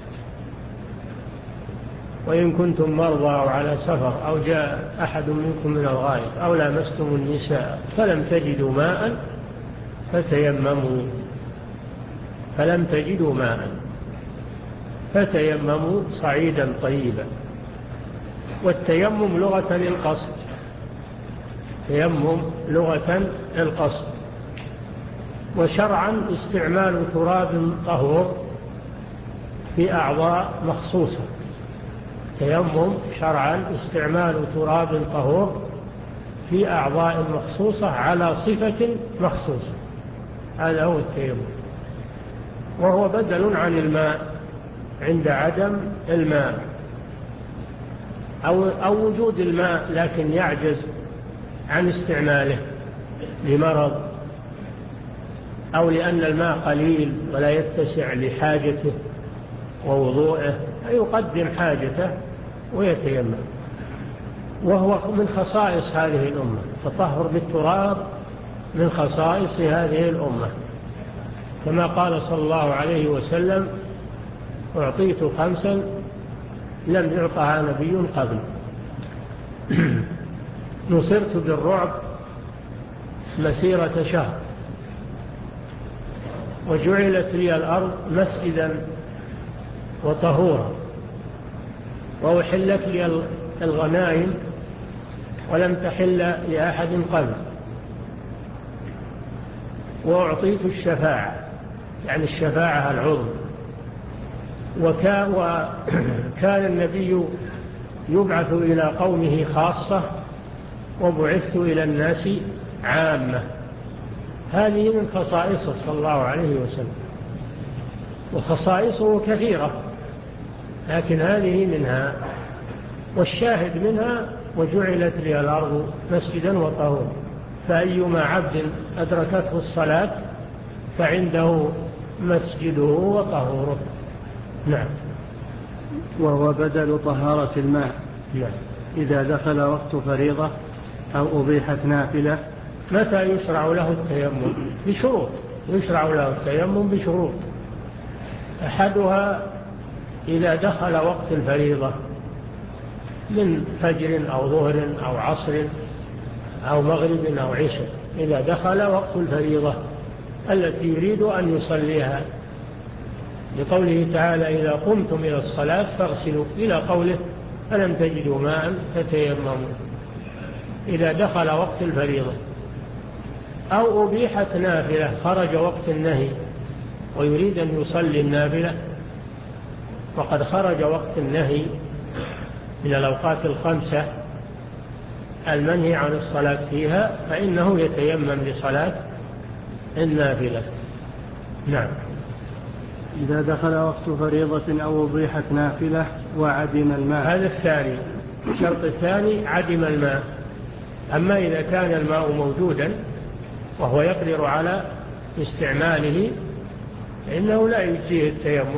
وإن كنتم مرضى أو على سفر أو جاء أحد منكم من الغائط أو لامستم النساء فلم تجدوا ماء فتيمموا فلم تجدوا ماء فتيمموا صعيدا طيبا. والتيمم لغة القصد، تيمم لغة القصد، وشرعا استعمال تراب طهور في أعضاء مخصوصة. تيمم شرعا استعمال تراب طهور في أعضاء مخصوصة على صفة مخصوصة، هذا هو التيمم. وهو بدل عن الماء عند عدم الماء أو, أو وجود الماء لكن يعجز عن استعماله لمرض أو لأن الماء قليل ولا يتسع لحاجته ووضوءه، فيقدم حاجته ويتيمم. وهو من خصائص هذه الأمة، التطهر بالتراب من خصائص هذه الأمة، كما قال صلى الله عليه وسلم: أعطيت خمسا لم يعطها نبي قبل، نصرت بالرعب مسيرة شهر، وجعلت لي الأرض مسجدا وطهورا، وأحلت لي الغنائم ولم تحل لأحد قبل. وأعطيت الشفاعة، يعني الشفاعة العظمى. وكان النبي يبعث إلى قومه خاصة وبعثت إلى الناس عامة. هذه من خصائصه صلى الله عليه وسلم، وخصائصه كثيرة لكن هذه منها. والشاهد منها: وجعلت لي الأرض مسجدا وطهورا، فأيما عبد أدركته الصلاة فعنده مسجده وطهوره. نعم. وهو بدل طهارة الماء. نعم. إذا دخل وقت فريضة أو أبيحت نافلة. متى يشرع له التيمم؟ بشروط. يشرع له التيمم بشروط. أحدها إذا دخل وقت الفريضة من فجر أو ظهر أو عصر أو مغرب أو عشاء، إذا دخل وقت الفريضة التي يريد أن يصليها، لقوله تعالى: إذا قمتم إلى الصلاة فاغسلوا، إلى قوله: فلم تجدوا ماء فتيمموا. إذا دخل وقت الفريضة. أو أبيحت نافلة، خرج وقت النهي ويريد أن يصلي النافلة وقد خرج وقت النهي من الأوقات الخمسة المنهي عن الصلاة فيها، فإنه يتيمم لصلاة النافلة. نعم. إذا دخل وقت فريضة أو أبيحت نافلة وعدم الماء. هذا الثاني. الشرط الثاني عدم الماء. أما إذا كان الماء موجودا وهو يقدر على استعماله فإنه لا يجزيه التيمم،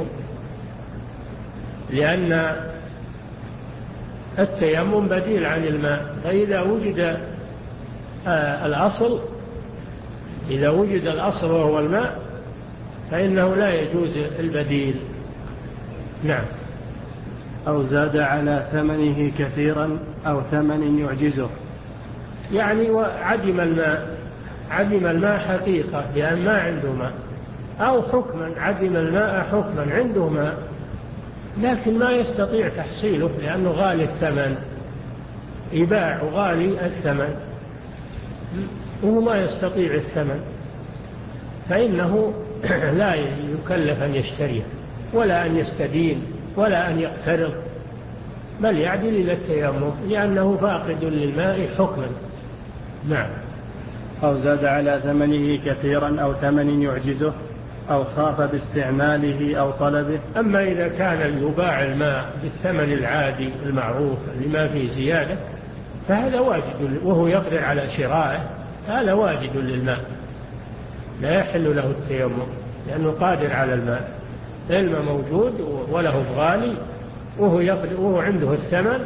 لأن التيمم بديل عن الماء. فإذا وجد الأصل إذا وجد الأصل وهو الماء فإنه لا يجوز البديل. نعم. أو زاد على ثمنه كثيرا أو ثمن يعجزه، يعني وعدم الماء. عدم الماء حقيقة لأن ما عنده ماء، أو حكما عدم الماء حكما عنده ماء لكن ما يستطيع تحصيله لأنه غالي الثمن، يباع غالي الثمن وهو ما يستطيع الثمن، فإنه لا يكلف أن يشتريه ولا أن يستدين ولا أن يقترض، بل يعدل إلى التيمم لأنه فاقد للماء حكما. نعم. أو زاد على ثمنه كثيرا أو ثمن يعجزه أو خاف باستعماله أو طلبه. أما إذا كان يباع الماء بالثمن العادي المعروف اللي ما فيه زيادة فهذا واجد، وهو يقدر على شرائه هذا واجد للماء، لا يحل له التيمم لأنه قادر على الماء. الماء موجود وله غالي وهو, يقدر وهو عنده الثمن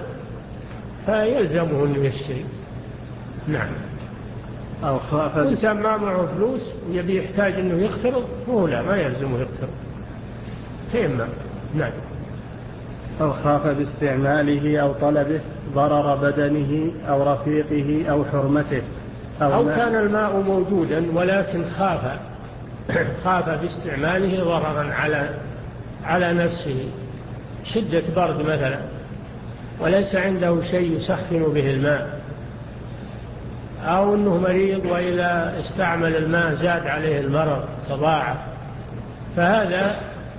فيلزمه أنه يشتري. نعم. أو خاف إنسان ما معه فلوس ويبي يحتاج أنه يقترض هو لا ما يلزمه يقترض تيمم. نعم. أو خاف باستعماله أو طلبه ضرر بدنه أو رفيقه أو حرمته، أو, أو كان الماء موجودا ولكن خاف خاف باستعماله ضررا على على نفسه، شدة برد مثلا وليس عنده شيء يسخن به الماء، أو أنه مريض وإذا استعمل الماء زاد عليه المرض تضاعف، فهذا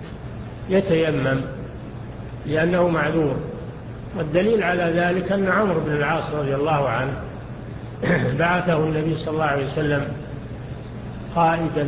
يتيمم لأنه معذور. والدليل على ذلك أن عمرو بن العاص رضي الله عنه بعثه النبي صلى الله عليه وسلم قائدا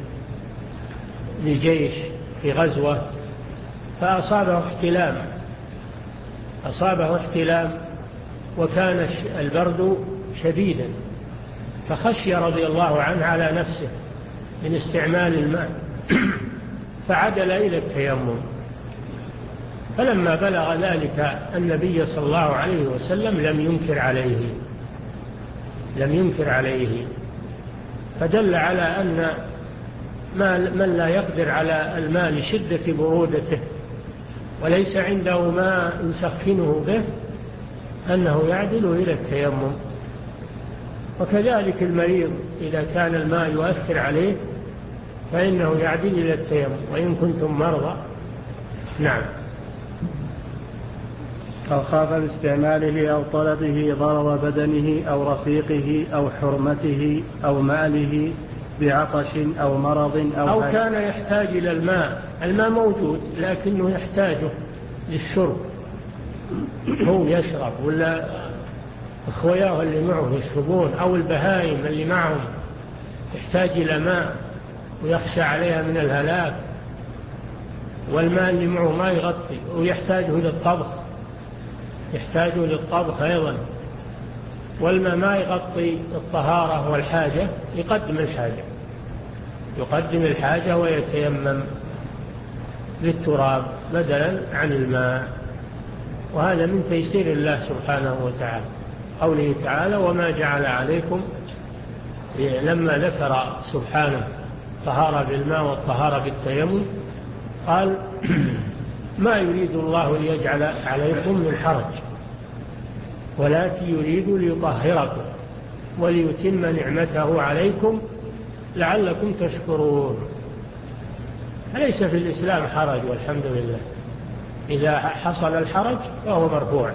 لجيش في غزوة فأصابه احتلام أصابه احتلام وكان البرد شديدا، فخشي رضي الله عنه على نفسه من استعمال الماء فعدل إلى التيمم. فلما بلغ ذلك النبي صلى الله عليه وسلم لم ينكر عليه لم ينكر عليه فدل على أن من لا يقدر على الماء لشدة برودته وليس عنده ما يسخنه به أنه يعدل إلى التيمم. وكذلك المريض إذا كان الماء يؤثر عليه فإنه يعدل إلى التيمم وإن كنتم مرضى. نعم. أو خاف باستعماله أو طلبه ضرر بدنه أو رفيقه أو حرمته أو ماله بعطش أو مرض أو, أو كان يحتاج إلى الماء، الماء موجود لكنه يحتاجه للشرب، هو يشرب ولا أخوياه اللي معه يشربون، أو البهائم اللي معهم يحتاج إلى ماء ويخشى عليها من الهلاك، والماء اللي معه ما يغطي ويحتاجه للطبخ، يحتاجه للطبخ أيضا، والماء ما يغطي الطهارة والحاجة، يقدم الحاجة يقدم الحاجة ويتيمم للتراب بدلا عن الماء. وهذا من تيسير الله سبحانه وتعالى. قوله تعالى وما جعل عليكم، لما ذكر سبحانه طهارة بالماء والطهارة بالتيمم قال ما يريد الله ليجعل عليكم من حرج ولكن يريد ليطهركم وليتم نعمته عليكم لعلكم تشكرون. أليس في الإسلام حرج؟ والحمد لله. إذا حصل الحرج فهو مرفوع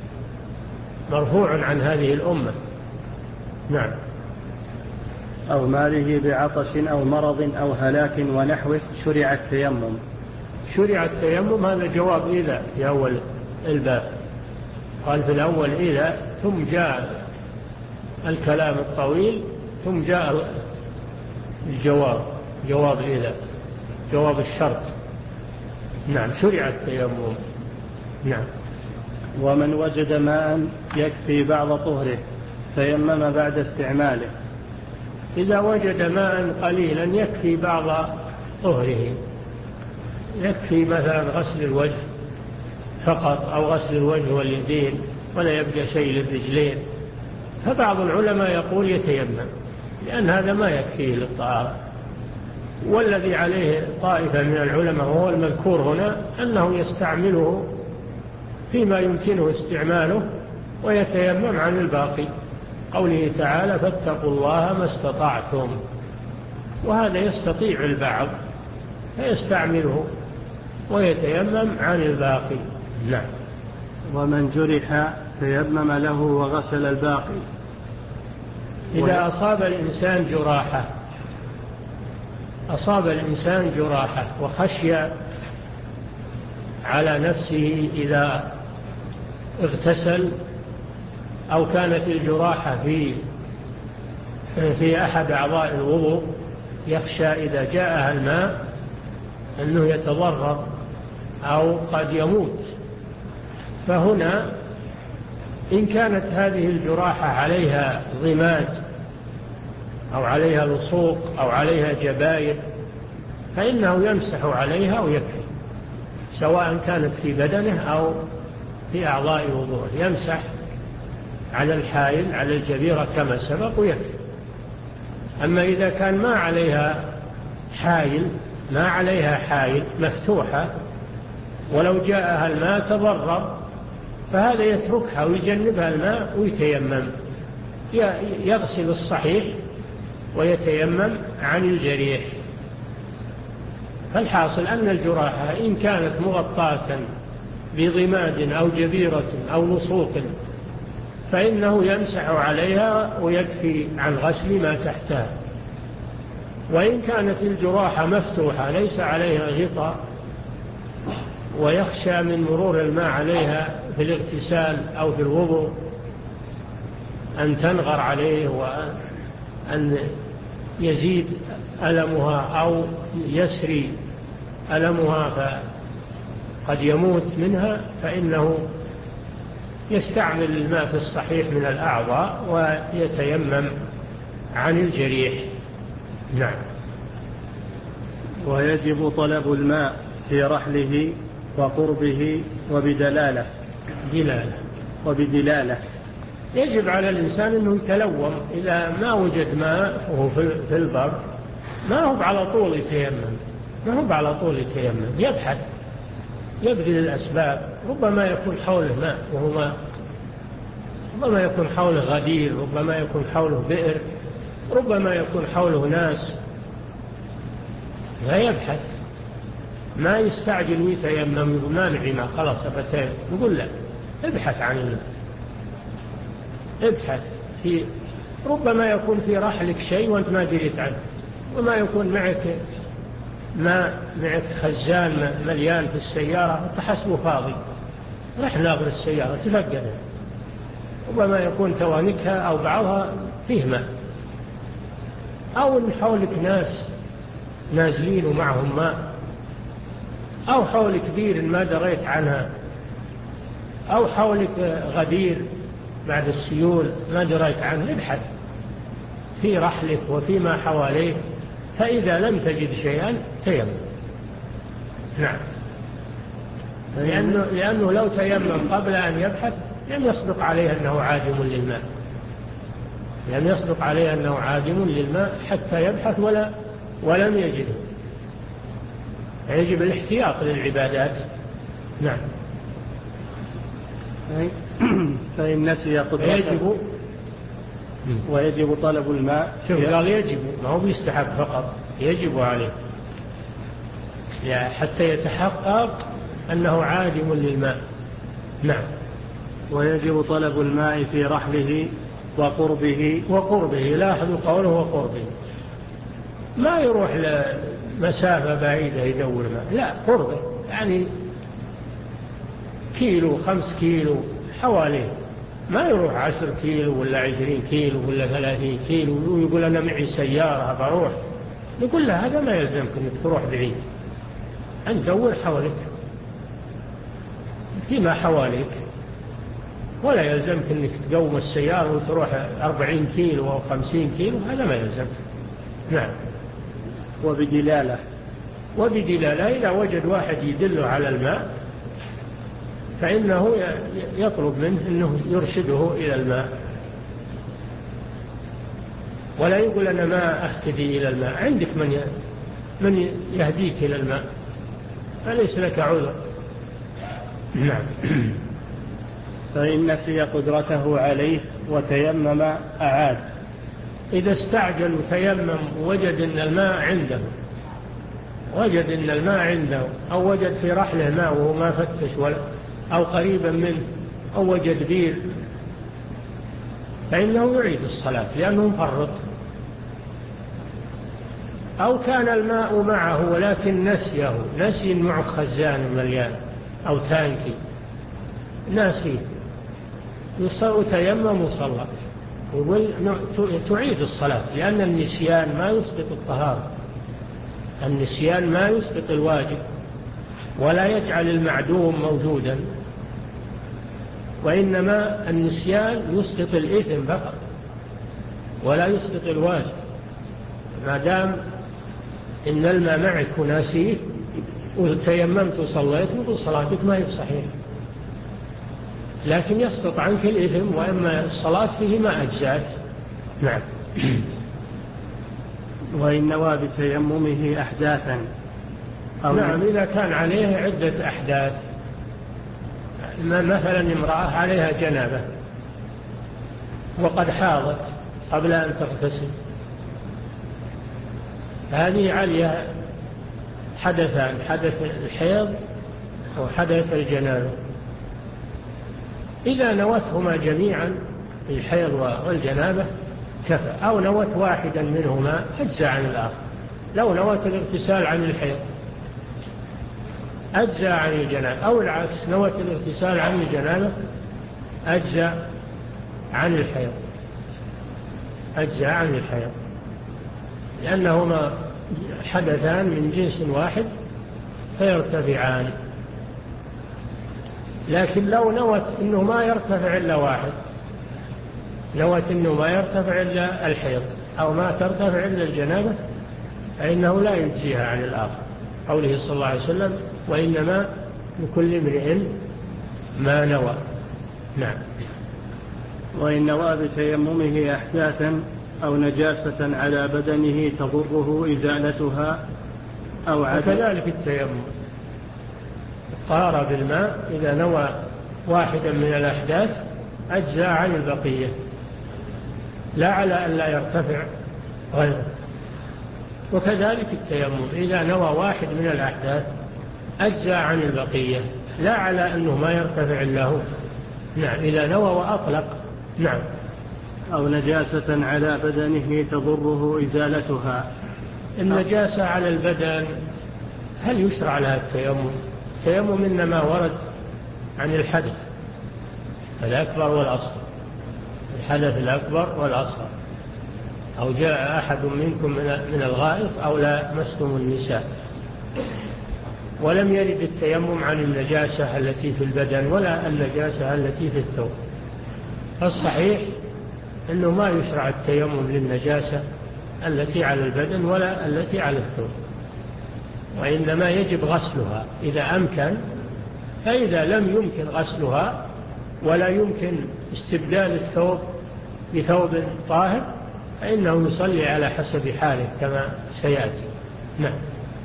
مرفوع عن هذه الأمة. نعم. أو ماله بعطش أو مرض أو هلاك ونحوه شرع التيمم. شرع التيمم، هذا جواب إذا في أول الباب، قال في الأول إذا، ثم جاء الكلام الطويل، ثم جاء الجواب، جواب إذا، جواب الشرط. نعم. شرع التيمم. نعم. ومن وجد ماء يكفي بعض طهره تيمم بعد استعماله. إذا وجد ماء قليلا يكفي بعض طهره، يكفي مثلا غسل الوجه فقط أو غسل الوجه واليدين ولا يبقى شيء للرجلين، فبعض العلماء يقول يتيمم لأن هذا ما يكفيه للطهارة. والذي عليه طائفة من العلماء وهو المذكور هنا أنه يستعمله فيما يمكنه استعماله ويتيمم عن الباقي، قوله تعالى فاتقوا الله ما استطعتم، وهذا يستطيع البعض فيستعمله ويتيمم عن الباقي. نعم. ومن جرح تيمم له وغسل الباقي. إذا أصاب الإنسان جراحة أصاب الإنسان جراحة وخشي على نفسه إذا اغتسل، أو كانت الجراحة في في أحد أعضاء الوضوء، يخشى إذا جاءها الماء أنه يتضرر أو قد يموت، فهنا إن كانت هذه الجراحة عليها ضماد أو عليها لصوق أو عليها جباير فإنه يمسح عليها ويكفي، سواء كانت في بدنه أو في أعضاء الوضوء، يمسح على الحائل على الجبيرة كما سبق ويكفي. أما إذا كان ما عليها حائل ما عليها حائل مفتوحة ولو جاءها الماء تضرر، فهذا يتركها ويجنبها الماء ويتيمم، يغسل الصحيح ويتيمم عن الجريح. فالحاصل أن الجراحة إن كانت مغطاة بضماد أو جبيرة أو لصوق فإنه يمسح عليها ويكفي عن غسل ما تحتها. وإن كانت الجراحة مفتوحة ليس عليها غطاء ويخشى من مرور الماء عليها في الاغتسال أو في الوضوء أن تنغر عليه وأن يزيد ألمها أو يسري ألمها فقد يموت منها، فإنه يستعمل الماء في الصحيح من الأعضاء ويتيمم عن الجريح. نعم. ويجب طلب الماء في رحله وقربه وبدلالة دلالة وبدلالة يجب على الإنسان أنه يتلوم إذا ما وجد ماء وهو في البر، ما هو على طول يتيمم ما هو على طول يتيمم يبحث يبذل الأسباب. ربما يكون حوله ماء وهو ماء، ربما يكون حوله غدير، ربما يكون حوله بئر، ربما يكون حوله ناس، لا يبحث، ما يستعجل ويتيمم ما نعم خلاص أبتين، نقول لا، ابحث عن الماء، ابحث في، ربما يكون في رحلك شيء وانت ما دريت عنه وما يكون معك ما معك خزان مليان في السيارة تحسبه فاضي، رح ناظر السيارة تفقدها، وما يكون توانكها أو بعضها فيه ماء، أو إن حولك ناس نازلين ومعهم ماء، أو حولك بير ما دريت عنها، أو حولك غدير بعد السيول ما دريت عنه، ابحث في رحلك وفيما حواليك، فإذا لم تجد شيئا تيمم. نعم. لأنه, لأنه لو تيمم قبل أن يبحث لم يصدق عليه أنه عادم للماء، لم يصدق عليه أنه عادم للماء حتى يبحث ولا ولم يجده. يجب الاحتياط للعبادات. نعم. فإن نسي قدرته يجب ويجب طلب الماء. شوف قال يجب، ما هو بيستحب فقط، يجب عليه يعني حتى يتحقق أنه عادم للماء. نعم. ويجب طلب الماء في رحله وقربه. وقربه، لاحظوا قوله وقربه، ما يروح لمسافة بعيدة يدور ماء، لا، قربه يعني كيلو خمس كيلو حواليه، ما يروح عشر كيلو ولا عشرين كيلو ولا ثلاثين كيلو ويقول أنا معي سيارة بروح. نقول له هذا ما يلزمك أنك تروح بعيد، أن تدور حواليك فيما حواليك، ولا يلزمك أنك تقوم السيارة وتروح أربعين كيلو أو خمسين كيلو، هذا ما يلزمك. نعم. وبدلالة. وبدلالة، إذا وجد واحد يدله على الماء فإنه يطلب منه أنه يرشده إلى الماء، ولا يقول أنا ما أهتدي إلى الماء، عندك من من يهديك إلى الماء، فليس لك عذر. نعم. فإن نسي قدرته عليه وتيمم أعاد. إذا استعجل وتيمم ووجد أن الماء عنده، وجد أن الماء عنده، أو وجد في رحله ماء وهو ما فتش ولا أو قريبا منه، أو وجد بير، فإنه يعيد الصلاة لأنه مفرط. أو كان الماء معه ولكن نسيه، نسي معه خزان مليان أو تانكي، ناسي، يتيمم وصلى، يقول تعيد الصلاة، لأن النسيان ما يسقط الطهارة، النسيان ما يسقط الواجب ولا يجعل المعدوم موجودا، وإنما النسيان يسقط الإثم فقط ولا يسقط الواجب. ما دام إن الماء معك وناسيه وتيممت وصليت، نقول صلاتك ما هي صحيحة، لكن يسقط عنك الإثم، وإما الصلاة فيه ما أجزات. نعم. وإن نوى بتيممه أحداثا. أو نعم، إذا كان عليه عدة أحداث، مثلا امرأة عليها جنابة وقد حاضت قبل أن تغتسل، هذه عليها حدثان، حدث الحيض وحدث الجنابة. إذا نوتهما جميعا الحيض والجنابة كفى، أو نوت واحدا منهما أجزى عن الآخر. لو نوت الاغتسال عن الحيض أجزى عن الجنابة، أو العكس نوت الاغتسال عن الجنابة أجزى عن الحيض، أجزى عن الحيض، لأنهما حدثان من جنس واحد فيرتفعان. لكن لو نوت أنه ما يرتفع إلا واحد، نوت أنه ما يرتفع إلا الحيض أو ما ترتفع إلا الجنابة، فإنه لا يجزيها عن الآخر، قوله صلى الله عليه وسلم وإنما لكل امرئ ما نوى. نعم. وإن نوى بتيممه أحداثا أو نجاسة على بدنه تضره إزالتها أو عدم. وكذلك التيمم، الطهارة بالماء إذا نوى واحدا من الأحداث أجزى عن البقية، لا على أن لا يرتفع غيره. وكذلك التيمم إذا نوى واحد من الأحداث أجزى عن البقية، لا على أنه ما يرتفع إلا هو. نعم، إذا نوى وأطلق. نعم. أو نجاسة على بدنه تضره إزالتها. النجاسة على البدن هل يشرع لها التيمم؟ التيمم إنما ورد عن الحدث الأكبر والأصغر، الحدث الأكبر والأصغر، أو جاء أحد منكم من الغائط أو لامستم النساء. ولم يرد التيمم عن النجاسة التي في البدن ولا النجاسة التي في الثوب. فالصحيح أنه ما يشرع التيمم للنجاسة التي على البدن ولا التي على الثوب، وإنما يجب غسلها إذا أمكن. فإذا لم يمكن غسلها ولا يمكن استبدال الثوب بثوب طاهر فإنه يصلي على حسب حاله كما سيأتي. نعم.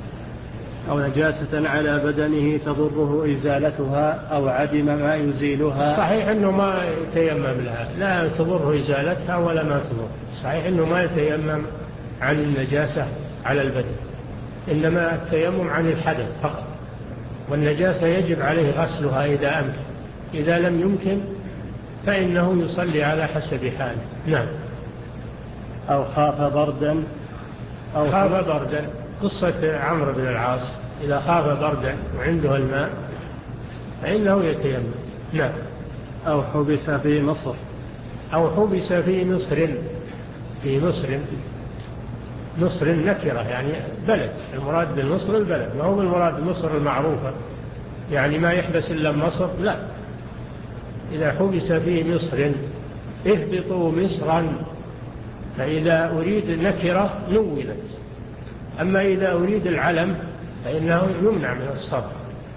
أو نجاسة على بدنه تضره إزالتها أو عدم ما يزيلها. صحيح أنه ما يتيمم لها، لا تضره إزالتها ولا ما تضر. صحيح أنه ما يتيمم عن النجاسة على البدن، إنما التيمم عن الحدث فقط، والنجاسة يجب عليه غسلها إذا أمكن. إذا لم يمكن فإنه يصلي على حسب حاله. نعم. أو خاف بردا أو خاف بردا. قصة عمرو بن العاص إذا خاف بردا وعنده الماء فإنه يتيمم. نعم. أو حبس في مصر. أو حبس في مصر. في مصر. مصر نكرة يعني بلد، المراد بالمصر البلد، ما هو المراد مصر المعروفة يعني ما يحبس إلا مصر، لا. إذا حبس في مصر اهبطوا مصرا، فإذا أريد النكرة نولت، أما إذا أريد العلم فإنه يمنع من الصرف.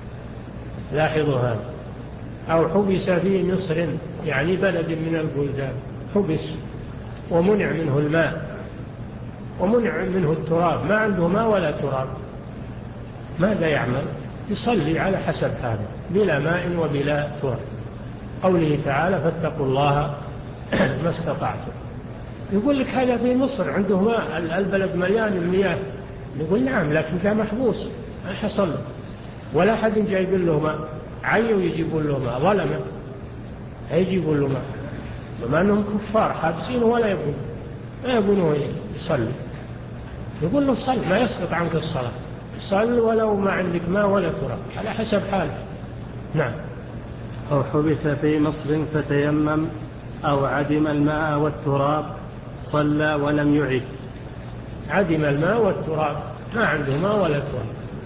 لاحظوا هذا. أو حبس في مصر يعني بلد من البلدان، حبس ومنع منه الماء ومنع منه التراب، ما عنده ماء ولا تراب، ماذا يعمل؟ يصلي على حسب هذا بلا ماء وبلا تراب. قوله تعالى فاتقوا الله ما استطعتم. يقول لك هذا في مصر عنده ماء، البلد مليان المياه. نقول نعم، لكن كان محبوس ما حصل ولا حد جايب له ماء، عيوا يجيبون له ماء، ظلمه هيجيبون له ماء، بما أنهم كفار حابسين ولا يبون ما يبونه يصلي. يقول له صل، ما يسقط عنك الصلاة، صل ولو ما عندك ماء ولا تراب على حسب حاله. نعم. أو حبس في مصر فتيمم أو عدم الماء والتراب صلى ولم يعد. عدم الماء والتراب، ما عنده ماء ولا تراب،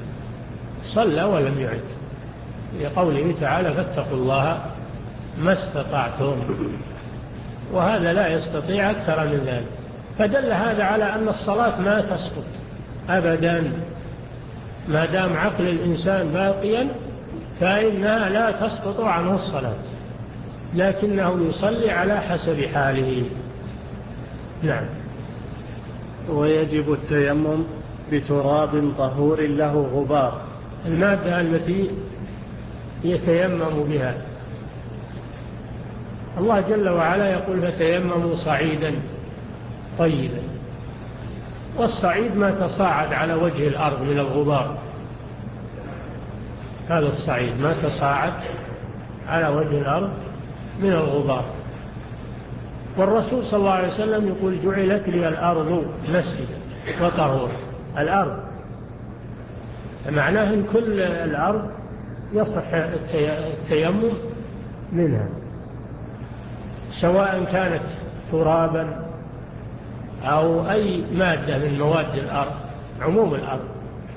صلى ولم يعد، لقوله تعالى فاتقوا الله ما استطعتم، وهذا لا يستطيع أكثر من ذلك. فدل هذا على أن الصلاة ما تسقط أبدا ما دام عقل الإنسان باقيا، فإنها لا تسقط عنه الصلاة، لكنه يصلي على حسب حاله. نعم. ويجب التيمم بتراب طهور له غبار. المادة التي يتيمم بها، الله جل وعلا يقول فتيمموا صعيدا طيبا، والصعيد ما تصاعد على وجه الأرض من الغبار، هذا الصعيد ما تصاعد على وجه الأرض من الغبار. والرسول صلى الله عليه وسلم يقول جعلت لي الأرض مسجدا وطهورا. الأرض معناه أن كل الأرض يصح التيمم منها، سواء كانت ترابا أو أي مادة من مواد الأرض، عموم الأرض.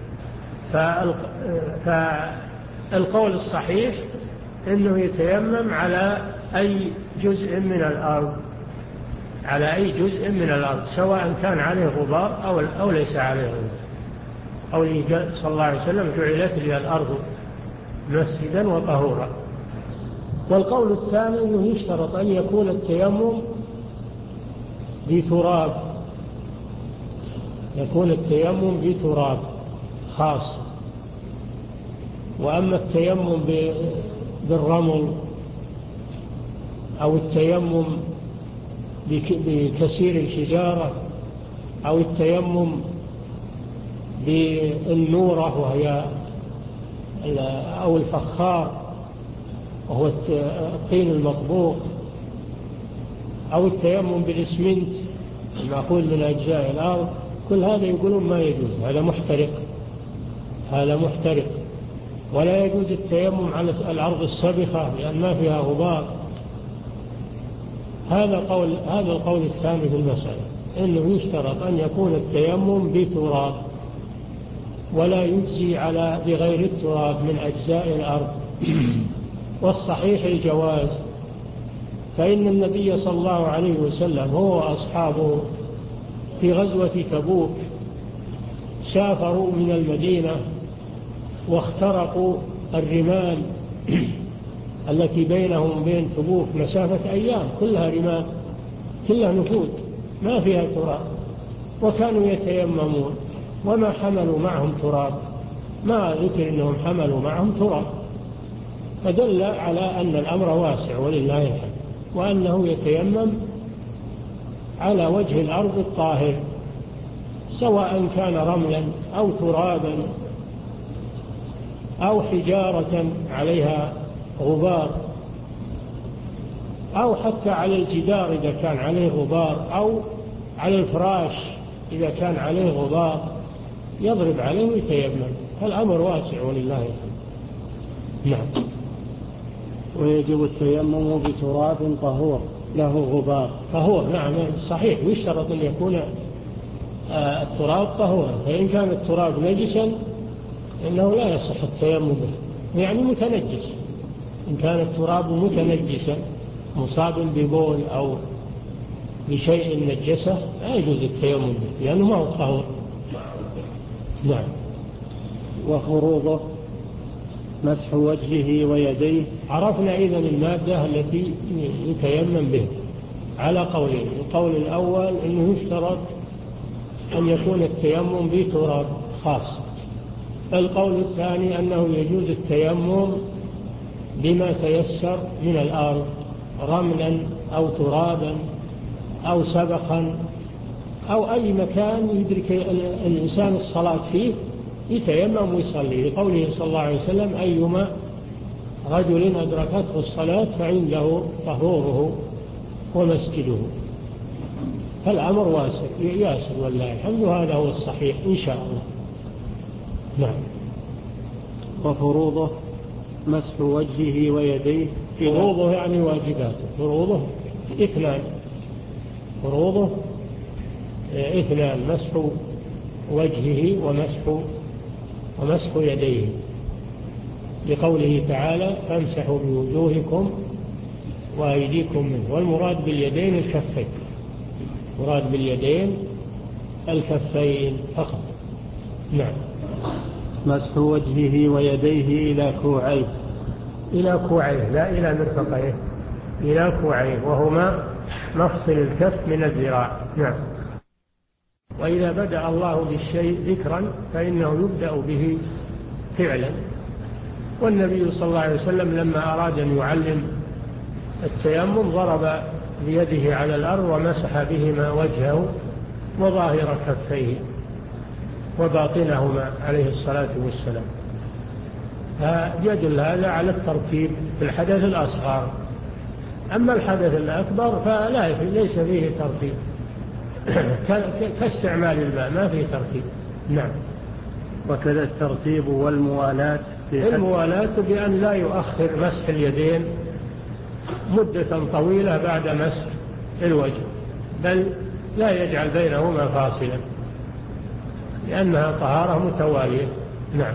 فالقول الصحيح أنه يتيمم على أي جزء من الأرض، على أي جزء من الأرض سواء كان عليه غبار أو, أو ليس عليه غبار. قوله صلى الله عليه وسلم جعلت لي الأرض مسجدا وطهورا. والقول الثاني أنه يشترط أن يكون التيمم بتراب، يكون التيمم بتراب خاص. وأما التيمم بالرمل أو التيمم بكسير الحجارة أو التيمم بالنورة وهي أو الفخار وهو الطين المطبوخ، أو التيمم بالإسمنت المأخوذ من أجزاء الأرض، كل هذا يقولون ما يجوز، هذا محترق، هذا محترق، ولا يجوز التيمم على الأرض السبخة لأن ما فيها غبار. هذا قول هذا القول الثاني في المسألة، إنه يشترط أن يكون التيمم بتراب، ولا يجزي على بغير التراب من أجزاء الأرض. والصحيح الجواز، فإن النبي صلى الله عليه وسلم هو وأصحابه في غزوة تبوك سافروا من المدينة واخترقوا الرمال التي بينهم وبين تبوك مسافة أيام، كلها رمال، كلها نفود ما فيها تراب، وكانوا يتيممون وما حملوا معهم تراب، ما ذكر أنهم حملوا معهم تراب، فدل على أن الأمر واسع ولله الحمد، وأنه يتيمم على وجه الأرض الطاهر سواء كان رملا أو ترابا أو حجارة عليها غبار، أو حتى على الجدار إذا كان عليه غبار، أو على الفراش إذا كان عليه غبار يضرب عليه ويتيمم. الأمر واسع ولله الحمد. نعم. ويجب التيمم بتراب طهور له غبار. طهور نعم صحيح، ويشترط أن يكون التراب طهورا، فإن كان التراب نجسا إنه لا يصح التيمم به، يعني متنجس. إن كان التراب متنجسا مصاب ببول أو بشيء نجسه لا يجوز التيمم به لأنه ما هو طهور. نعم. وخروضه مسح وجهه ويديه. عرفنا إذن المادة التي يتيمم به على قولين. القول الأول أنه يشترط أن يكون التيمم بتراب خاص. القول الثاني أنه يجوز التيمم بما تيسر من الأرض، رملا أو ترابا أو سبخا أو أي مكان يدرك الإنسان الصلاة فيه يتيمم ويصلي، لقوله صلى الله عليه وسلم أيما رجل أدركته الصلاة فعنده طهوره ومسجده. فالأمر واسع ياسر والله الحمد، هذا هو الصحيح إن شاء الله. نعم. وفروضه مسح وجهه ويديه. فروضه يعني واجباته، فروضه اثنان، فروضه اثنان، مسح وجهه ومسح ومسح يديه، لقوله تعالى فامسحوا بوجوهكم وأيديكم منه، والمراد باليدين الكفين، مراد باليدين الكفين فقط. نعم. مسح وجهه ويديه إلى كوعيه، إلى كوعيه لا إلى مرفقيه، إلى كوعيه وهما مفصل الكف من الذراع. نعم. وإذا بدأ الله بالشيء ذكرا فإنه يبدأ به فعلا، والنبي صلى الله عليه وسلم لما أراد أن يعلم التيمم ضرب بيده على الأرض ومسح بهما وجهه وظاهر كفيه وباطنهما عليه الصلاة والسلام، فيدل هذا على الترتيب في الحدث الأصغر. أما الحدث الأكبر فلا ليس فيه ترتيب كاستعمال الماء ما فيه ترتيب. نعم. وكذا الترتيب والموالاة في الموالاة بأن لا يؤخر مسح اليدين مدة طويلة بعد مسح الوجه، بل لا يجعل بينهما فاصلا لأنها طهارة متوالية. نعم.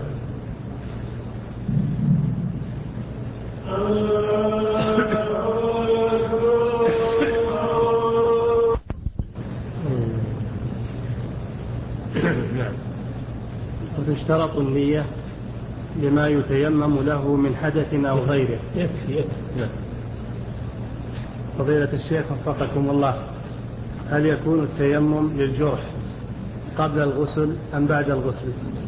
نعم. وتشترط النية لما يتيمم له من حدث أو غيره. يكفي يكفي. نعم. فضيلة الشيخ وفقكم الله، هل يكون التيمم للجرح قبل الغسل أم بعد الغسل؟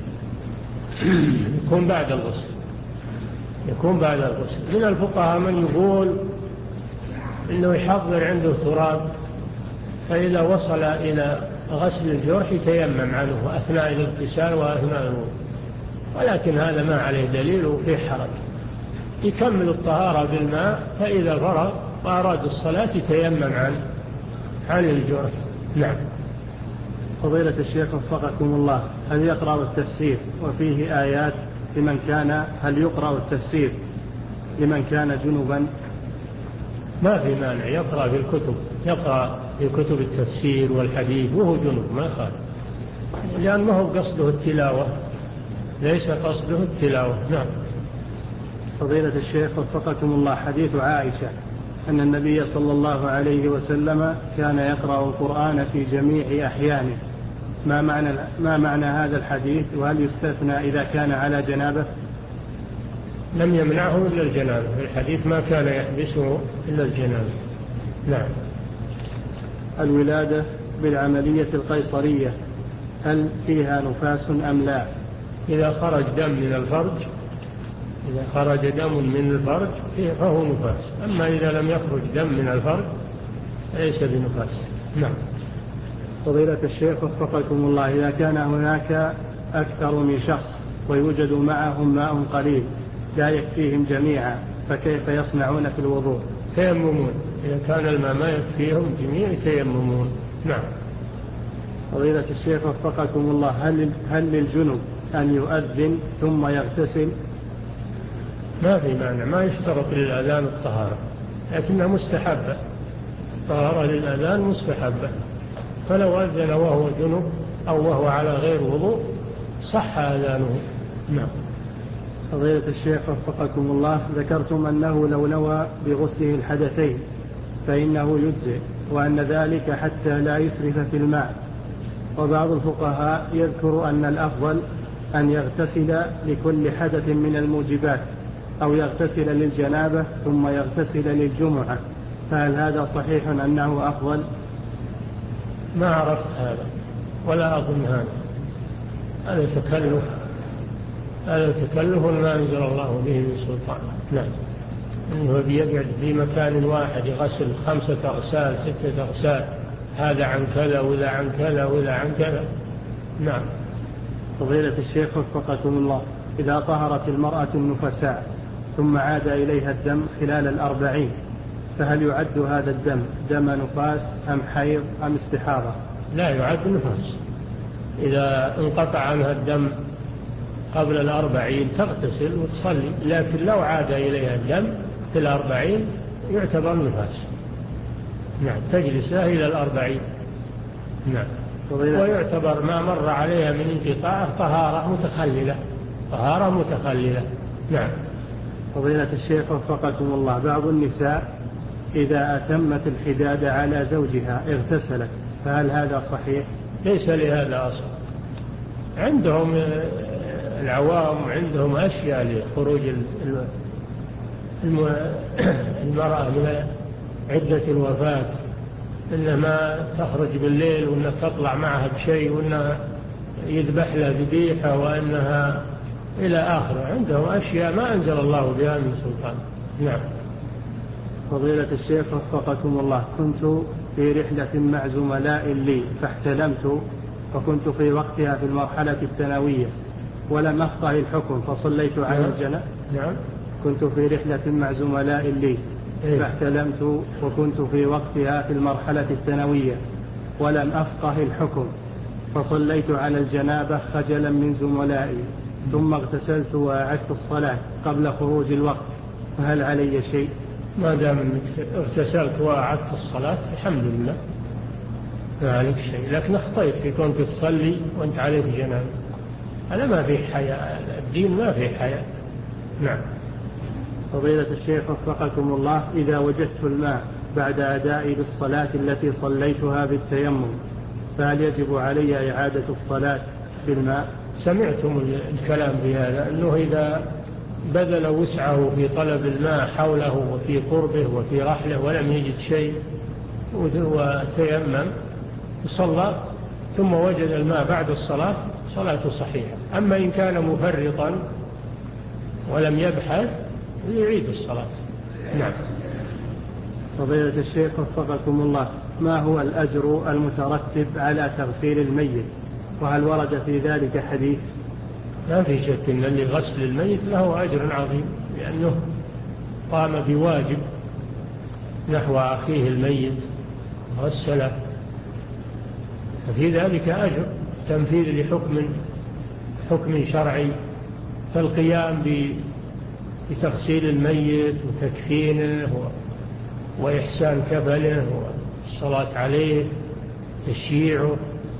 يكون بعد الغسل، يكون بعد الغسل. من الفقهاء من يقول إنه يحضر عنده تراب، فإذا وصل إلى غسل الجرح يتيمم عنه أثناء الاغتسال وأثناء الوضوء، ولكن هذا ما عليه دليل وفيه حرج. يكمل الطهارة بالماء، فإذا فرغ وأراد الصلاة يتيمم عن عن الجرح. نعم. فضيلة الشيخ وفقكم الله، هل يقرأ التفسير وفيه آيات لمن كان هل يقرأ التفسير لمن كان جنبا؟ ما في مانع يقرأ في الكتب، يقرأ في كتب التفسير والحديث وهو جنب ما خالف، لأن ما هو قصده التلاوة، ليس قصده التلاوة. نعم. فضيلة الشيخ وفقكم الله، حديث عائشة أن النبي صلى الله عليه وسلم كان يقرأ القرآن في جميع أحيانه، ما معنى, ما معنى هذا الحديث؟ وهل يستثنى إذا كان على جنابه؟ لم يمنعه إلا الجنابة، الحديث ما كان يحبسه إلا الجنابة. نعم. الولادة بالعملية القيصرية هل فيها نفاس أم لا؟ إذا خرج دم من الفرج إذا خرج دم من الفرج فهو نفاس، أما إذا لم يخرج دم من الفرج ليس بنفاس. نعم. فضيلة الشيخ وفقكم الله، إذا كان هناك أكثر من شخص ويوجد معهم ماء قليل لا يكفيهم جميعا، فكيف يصنعون في الوضوء؟ تيممون، إذا كان الماء ما يكفيهم جميع تيممون. نعم. فضيلة الشيخ وفقكم الله، هل, هل للجنب أن يؤذن ثم يغتسل؟ ما في مانع، ما يشترط للأذان الطهارة، لكنها مستحبة، طهارة للأذان مستحبة، فلو أذن وهو جنب أو وهو على غير وضوء صح أذانه. نعم. فضيلة الشيخ وفقكم الله، ذكرتم أنه لو نوى بغسله الحدثين فإنه يجزئ، وأن ذلك حتى لا يسرف في الماء، وبعض الفقهاء يذكر أن الأفضل أن يغتسل لكل حدث من الموجبات، أو يغتسل للجنابة ثم يغتسل للجمعة، فهل هذا صحيح أنه أفضل؟ ما عرفت هذا ولا أظن هذا، هذا تكلف، هذا تكلف ما أنزل الله به من سلطان. نعم. إنه بيقعد في مكان واحد يغسل خمسة أغسال ستة أغسال، هذا عن كذا وذا عن كذا وذا عن كذا. نعم. فضيلة الشيخ وفقكم الله، إذا طهرت المرأة النفساء ثم عاد إليها الدم خلال الأربعين، فهل يعد هذا الدم دم نفاس أم حيض أم استحاضة؟ لا يعد نفاس، إذا انقطع عنها الدم قبل الأربعين تغتسل وتصلي، لكن لو عاد إليها الدم في الأربعين يعتبر نفاس. نعم. تجلس له إلى الأربعين. نعم. ويعتبر ما مر عليها من انقطاع طهارة متخللة، طهارة متخللة. نعم. فضيلة الشيخ وفقكم الله، بعض النساء إذا أتمت الحداد على زوجها اغتسلت، فهل هذا صحيح؟ ليس لهذا أصل، عندهم العوام عندهم أشياء لخروج المرأة من عدة الوفاة، إنما تخرج بالليل وإنها تطلع معها بشيء وإنها يذبح لها ذبيحة وإنها إلى آخره، عندهم أشياء ما أنزل الله بها من سلطان. نعم. فضيلة الشيخ وفقكم الله، كنت في رحلة مع زملاء لي فاحتلمت، وكنت في وقتها في المرحلة الثانوية ولم أفقه الحكم فصليت على الجنازة. نعم. كنت في رحلة مع زملاء لي فاحتلمت وكنت في وقتها في المرحلة الثانوية ولم أفقه الحكم فصليت على الجنابة خجلا من زملائي، ثم اغتسلت وأعدت الصلاة قبل خروج الوقت، فهل علي شيء؟ ما دام انك اغتسلت وأعدت الصلاة الحمد لله ما عليك شيء، لكن اخطيت في كونك تصلي وانت عليك جنابة، هذا ما فيه حياء، الدين ما فيه حياء. نعم. فضيلة الشيخ وفقكم الله، إذا وجدت الماء بعد أدائي بالصلاة التي صليتها بالتيمم، فهل يجب علي إعادة الصلاة بالماء؟ سمعتم الكلام بهذا، أنه إذا بذل وسعه في طلب الماء حوله وفي قربه وفي رحله ولم يجد شيء وتيمم صلى ثم وجد الماء بعد الصلاة صلاته صحيحة. أما إن كان مفرطا ولم يبحث يعيد الصلاة. نعم. فضيلة الشيخ وفقكم الله، ما هو الأجر المترتب على تغسيل الميت، وهل ورد في ذلك حديث؟ ما في شك أن اللي غسل الميت له أجر عظيم، لأنه قام بواجب نحو أخيه الميت غسله، ففي ذلك أجر تنفيذ لحكم حكم شرعي، فالقيام بتغسيل الميت وتكفينه وإحسان كفنه والصلاة عليه تشييعه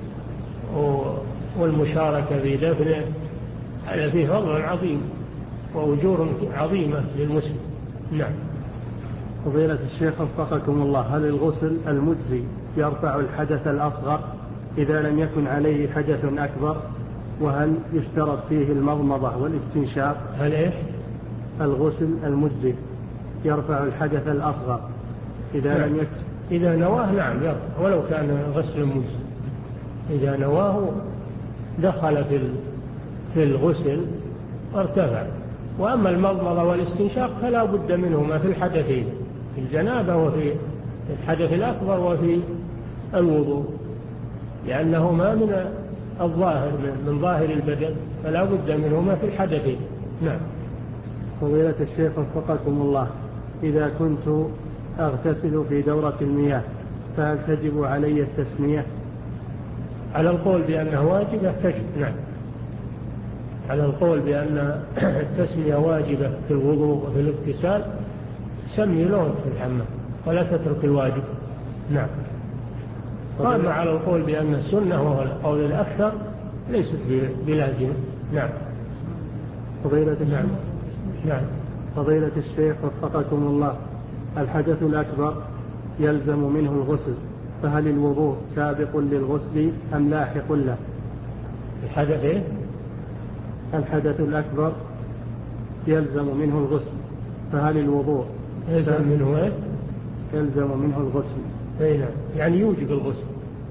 والمشاركة في دفنه، هذا فيه فضل عظيم وأجور عظيمة للمسلم. نعم. فضيلة الشيخ وفقكم الله، هل الغسل المجزي يرفع الحدث الأصغر إذا لم يكن عليه حدث أكبر؟ وهل يشترط فيه المضمضة والاستنشاق؟ هل إيش؟ الغسل المجزي يرفع الحدث الأصغر إذا نعم. لم يكن إذا نواه نعم يرفع، ولو كان غسل مجزي، إذا نواه دخل في في الغسل وارتفع. وأما المضمضة والاستنشاق فلا بد منهما في الحدثين، في الجنابة وفي الحدث الأكبر وفي الوضوء، لأنهما من الظاهر من ظاهر البدن، فلا بد منهما في الحدثين. نعم. فضيلة الشيخ وفقكم الله، إذا كنت أغتسل في دورة المياه فهل تجب علي التسمية؟ على القول بأنه واجبة تجب. نعم، على القول بأن التسمية واجبة في الوضوء وفي الاغتسال سمي لون في الحمام ولا تترك الواجب. نعم. قام على القول بأن السنة وهو القول الأكثر ليست بلازمة. نعم. فضيلة نعم. نعم. فضيلة الشيخ وفقكم الله، الحدث الأكبر يلزم منه الغسل، فهل الوضوء سابق للغسل أم لاحق له؟ الحدث إيه؟ الحدث الأكبر يلزم منه الغسل، فهل الوضوء يلزم منه إيه؟ يلزم منه الغسل. أي نعم، يعني يوجب الغسل،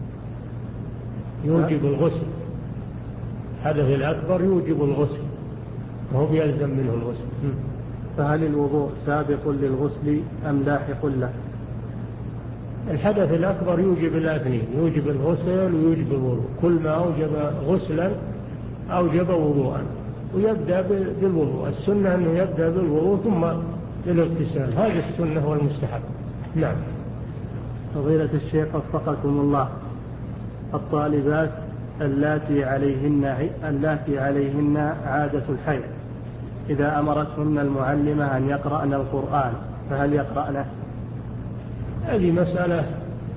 يوجب الغسل. الحدث الأكبر يوجب الغسل وهو يلزم منه الغسل. فهل الوضوء سابق للغسل أم لاحق له؟ الحدث الأكبر يوجب الاثنين، يوجب الغسل ويوجب الوضوء. كل ما أوجب غسلا أوجب وضوءا، ويبدأ بالوضوء. السنة أنه يبدأ بالوضوء ثم للاغتسال، هذه السنة والمستحب. نعم. فضيلة الشيخ وفقكم الله، الطالبات اللاتي عليهن اللاتي عليهن عادة الحيض إذا أمرتهن المعلمة أن يقرأن القرآن فهل يقرأنه؟ هذه مسألة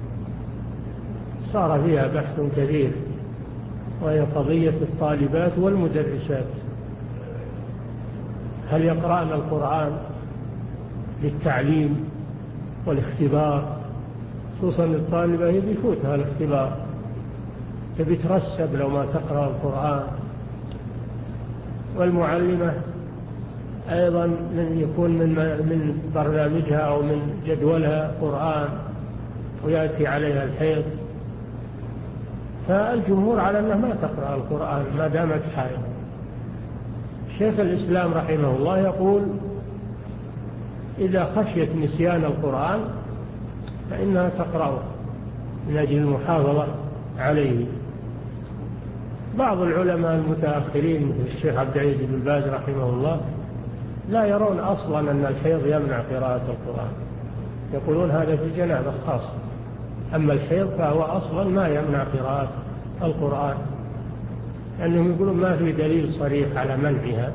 صار فيها بحث كثير، وهي قضية الطالبات والمدرسات. هل يقرأن القرآن للتعليم والاختبار؟ خصوصا الطالبة يفوتها الاختبار، تبي ترسب لو ما تقرأ القرآن. والمعلمة أيضا من يكون من من برنامجها أو من جدولها قرآن ويأتي عليها الحيض، فالجمهور على أنها ما تقرأ القرآن ما دامت حائض. شيخ الإسلام رحمه الله يقول إذا خشيت نسيان القرآن فإنها تقرأه من أجل المحافظة عليه. بعض العلماء المتأخرين مثل الشيخ عبد العزيز بن باز رحمه الله لا يرون أصلا أن الحيض يمنع قراءة القرآن، يقولون هذا في الجنابة خاصة، أما الحيض فهو أصلا ما يمنع قراءة القرآن، لأنهم يقولون ما في دليل صريح على منعها.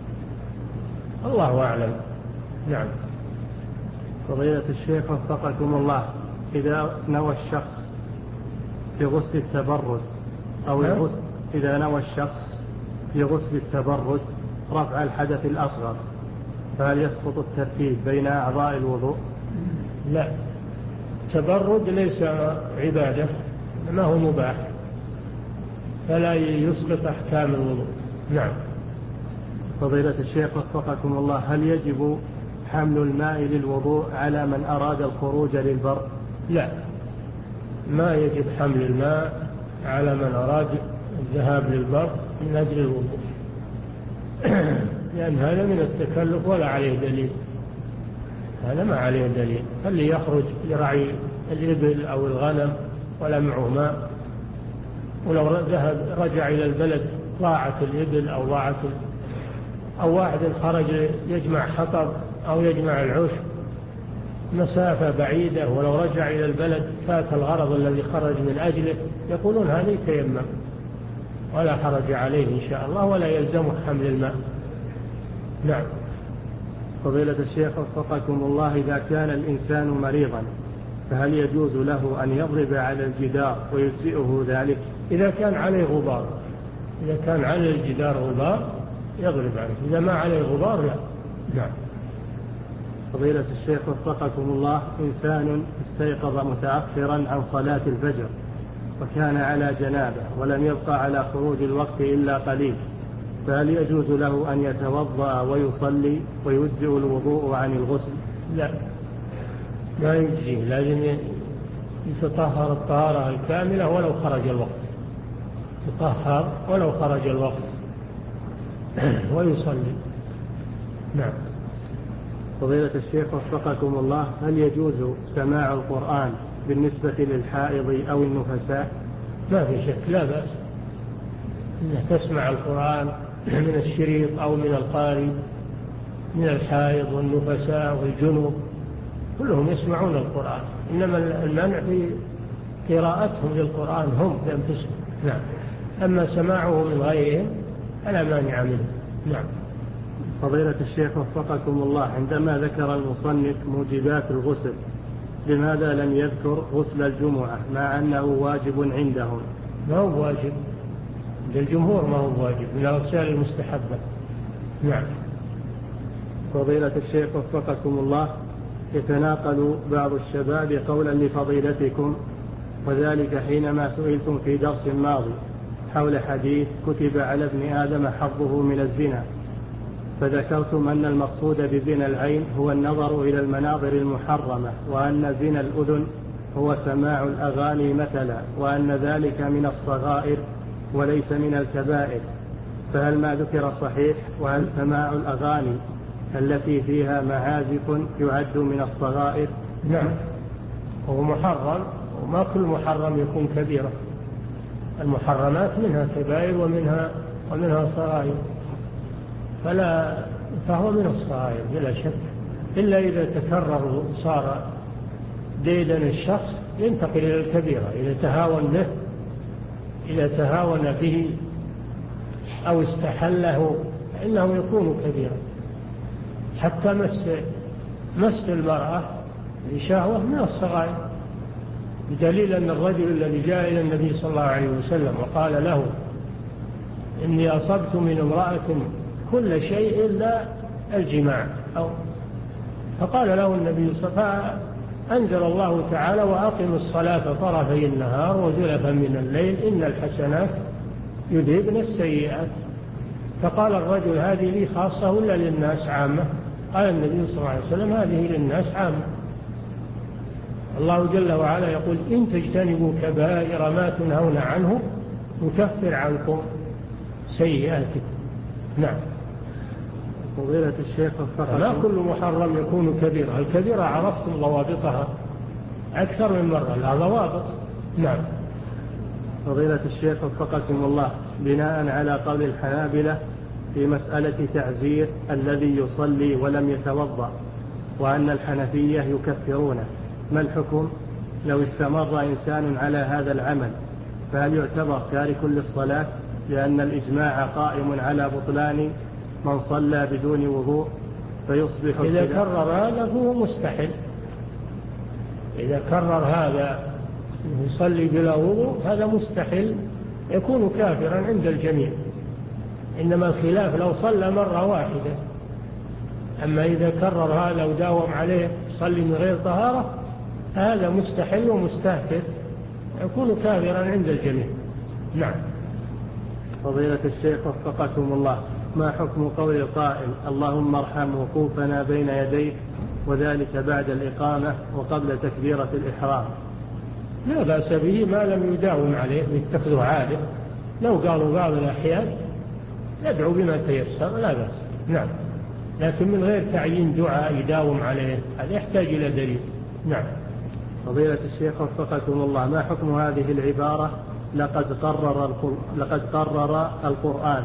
الله أعلم. نعم. فضيلة الشيخ وفقكم الله، إذا نوى الشخص في غسل التبرد أو الغسل إذا نوى الشخص في غسل التبرد رفع الحدث الأصغر فهل يسقط الترتيب بين أعضاء الوضوء؟ لا، التبرد ليس عبادة، ما هو مباح، فلا يسقط أحكام الوضوء. نعم. فضيلة الشيخ وفقكم الله، هل يجب حمل الماء للوضوء على من أراد الخروج للبر؟ لا، ما يجب حمل الماء على من أراد الذهاب للبر من أجل الوضوء، لأن هذا من التكلف ولا عليه دليل، هذا ما عليه دليل. اللي يخرج يرعي الإبل أو الغنم ولا معه ماء، ولو ذهب رجع إلى البلد ضاعت الإبل أو ضاعت، أو واحد خرج يجمع حطب أو يجمع العشب مسافة بعيدة ولو رجع إلى البلد فات الغرض الذي خرج من أجله يقولون هذا يتيمم ولا حرج عليه إن شاء الله ولا يلزمه حمل الماء. نعم. فضيلة الشيخ وفقكم الله، إذا كان الإنسان مريضا فهل يجوز له أن يضرب على الجدار ويجزئه ذلك؟ إذا كان عليه غبار، إذا كان على الجدار غبار يضرب عليه، إذا ما عليه غبار لا. نعم. فضيلة الشيخ وفقكم الله، إنسان استيقظ متأخرا عن صلاة الفجر وكان على جنابه ولم يبقى على خروج الوقت إلا قليل، فهل يجوز له أن يتوضأ ويصلي ويجزئ الوضوء عن الغسل؟ لا، ما يجزيه، لازم يتطهر الطهارة الكاملة ولو خرج الوقت، يتطهر ولو خرج الوقت ويصلي. نعم. فضيلة الشيخ وفقكم الله، هل يجوز سماع القرآن بالنسبة للحائض أو النفساء؟ ما في شك، لا بأس إنك تسمع القرآن من الشريط أو من القارئ، من الحائض والنفساء والجنوب كلهم يسمعون القرآن، إنما المنع في قراءتهم للقرآن هم بأنفسهم. نعم. أما سماعه من غيرهم فلا مانع منه. نعم. فضيلة الشيخ وفقكم الله، عندما ذكر المصنف موجبات الغسل لماذا لم يذكر غسل الجمعة مع أنه واجب عندهم؟ ما هو واجب للجمهور، ما هو واجب، من الأغسال المستحبة. نعم. فضيلة الشيخ وفقكم الله، يتناقل بعض الشباب قولا لفضيلتكم، وذلك حينما سئلتم في درس ماضي حول حديث كتب على ابن آدم حظه من الزنا، فذكرتم أن المقصود بزنا العين هو النظر إلى المناظر المحرمة، وأن زنا الأذن هو سماع الأغاني مثلا، وأن ذلك من الصغائر وليس من الكبائر، فهل ما ذكر صحيح؟ وهل سماع الأغاني التي فيها معازف يعد من الصغائر؟ نعم، هو محرم، وما كل محرم يكون كبيرة، المحرمات منها كبائر ومنها ومنها صغائر، فلا فهو من الصغائر بلا شك، إلا إذا تكرر صار ديدا الشخص ينتقل إلى الكبيرة، إذا تهاون به إذا تهاون به أو استحله فإنه يكون كبيرا. حتى مس مس المرأة بشهوة من الصغائر، بدليل أن الرجل الذي جاء إلى النبي صلى الله عليه وسلم وقال له إني أصبت من امرأة كل شيء إلا الجماع، أو فقال له النبي صلى الله عليه وسلم أنزل الله تعالى وأقم الصلاة طرفي النهار وزلفا من الليل إن الحسنات يذهبن السيئات. فقال الرجل هذه لي خاصة ولا للناس عامة؟ قال النبي صلى الله عليه وسلم هذه للناس عامة. الله جل وعلا يقول إن تجتنبوا كبائر ما تنهون عنه نكفر عنكم سيئاتكم. نعم. فضيلة الشيخ وفقكم، لا كل محرم يكون كبيرة، الكبيرة عرفتم ضوابطها أكثر من مرة، لا ضوابط. نعم. فضيلة الشيخ وفقكم الله، بناء على قول الحنابلة في مسألة تعزير الذي يصلي ولم يتوضأ، وأن الحنفية يكفرونه، ما الحكم لو استمر إنسان على هذا العمل؟ فهل يعتبر تارك للصلاة لأن الإجماع قائم على بطلان من صلى بدون وضوء فيصبح؟ إذا كرر هذا فهو مستحيل، إذا كرر هذا يصلي بلا وضوء هذا مستحيل، يكون كافرا عند الجميع. إنما الخلاف لو صلى مرة واحدة، أما إذا كرر هذا وداوم عليه يصلي من غير طهارة هذا مستحيل ومستهتر، يكون كافرا عند الجميع. نعم. فضيلة الشيخ وفقكم الله، ما حكم قول القائل اللهم ارحم وقوفنا بين يديك وذلك بعد الإقامة وقبل تكبيرة الإحرام؟ لا بأس به ما لم يداوم عليه ويتخذه عادة، لو قالوا بعض الأحيان يدعو بما تيسر لا بأس. نعم، لكن من غير تعيين دعاء يداوم عليه هذا يحتاج إلى دليل. نعم. فضيلة الشيخ وفقكم الله، ما حكم هذه العبارة لقد قرر لقد قرر القرآن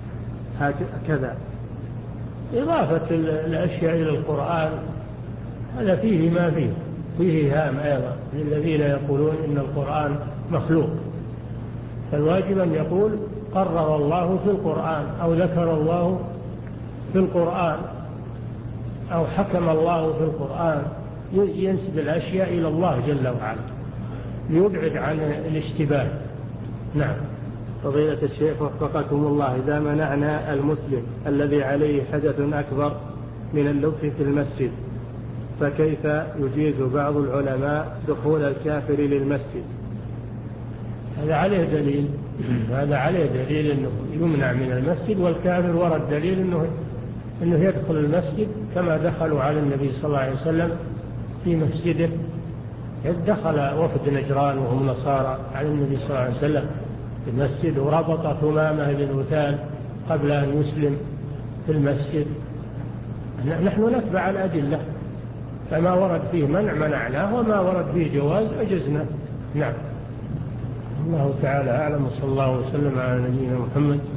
هكذا؟ إضافة الأشياء إلى القرآن هذا فيه ما فيه، فيه هام أيضا للذين يقولون إن القرآن مخلوق. فالواجب أن يقول قرر الله في القرآن، أو ذكر الله في القرآن، أو حكم الله في القرآن، ينسب الأشياء إلى الله جل وعلا ليبعد عن الاشتباه. نعم. فضيلة الشيخ وفقكم الله، إذا منعنا المسلم الذي عليه حدث أكبر من اللبث في المسجد، فكيف يجيز بعض العلماء دخول الكافر للمسجد؟ هذا عليه دليل، هذا عليه دليل أنه يمنع من المسجد، والكافر ورد دليل أنه, إنه يدخل المسجد كما دخلوا على النبي صلى الله عليه وسلم في مسجده. دخل وفد نجران وهم نصارى على النبي صلى الله عليه وسلم في المسجد، وربط ثمامة بن وثال قبل أن يسلم في المسجد. نحن نتبع الأدلة، فما ورد فيه منع منعناه، وما ورد فيه جواز أجزنا. نعم. الله تعالى أعلم، وصلى الله وسلم على نبينا محمد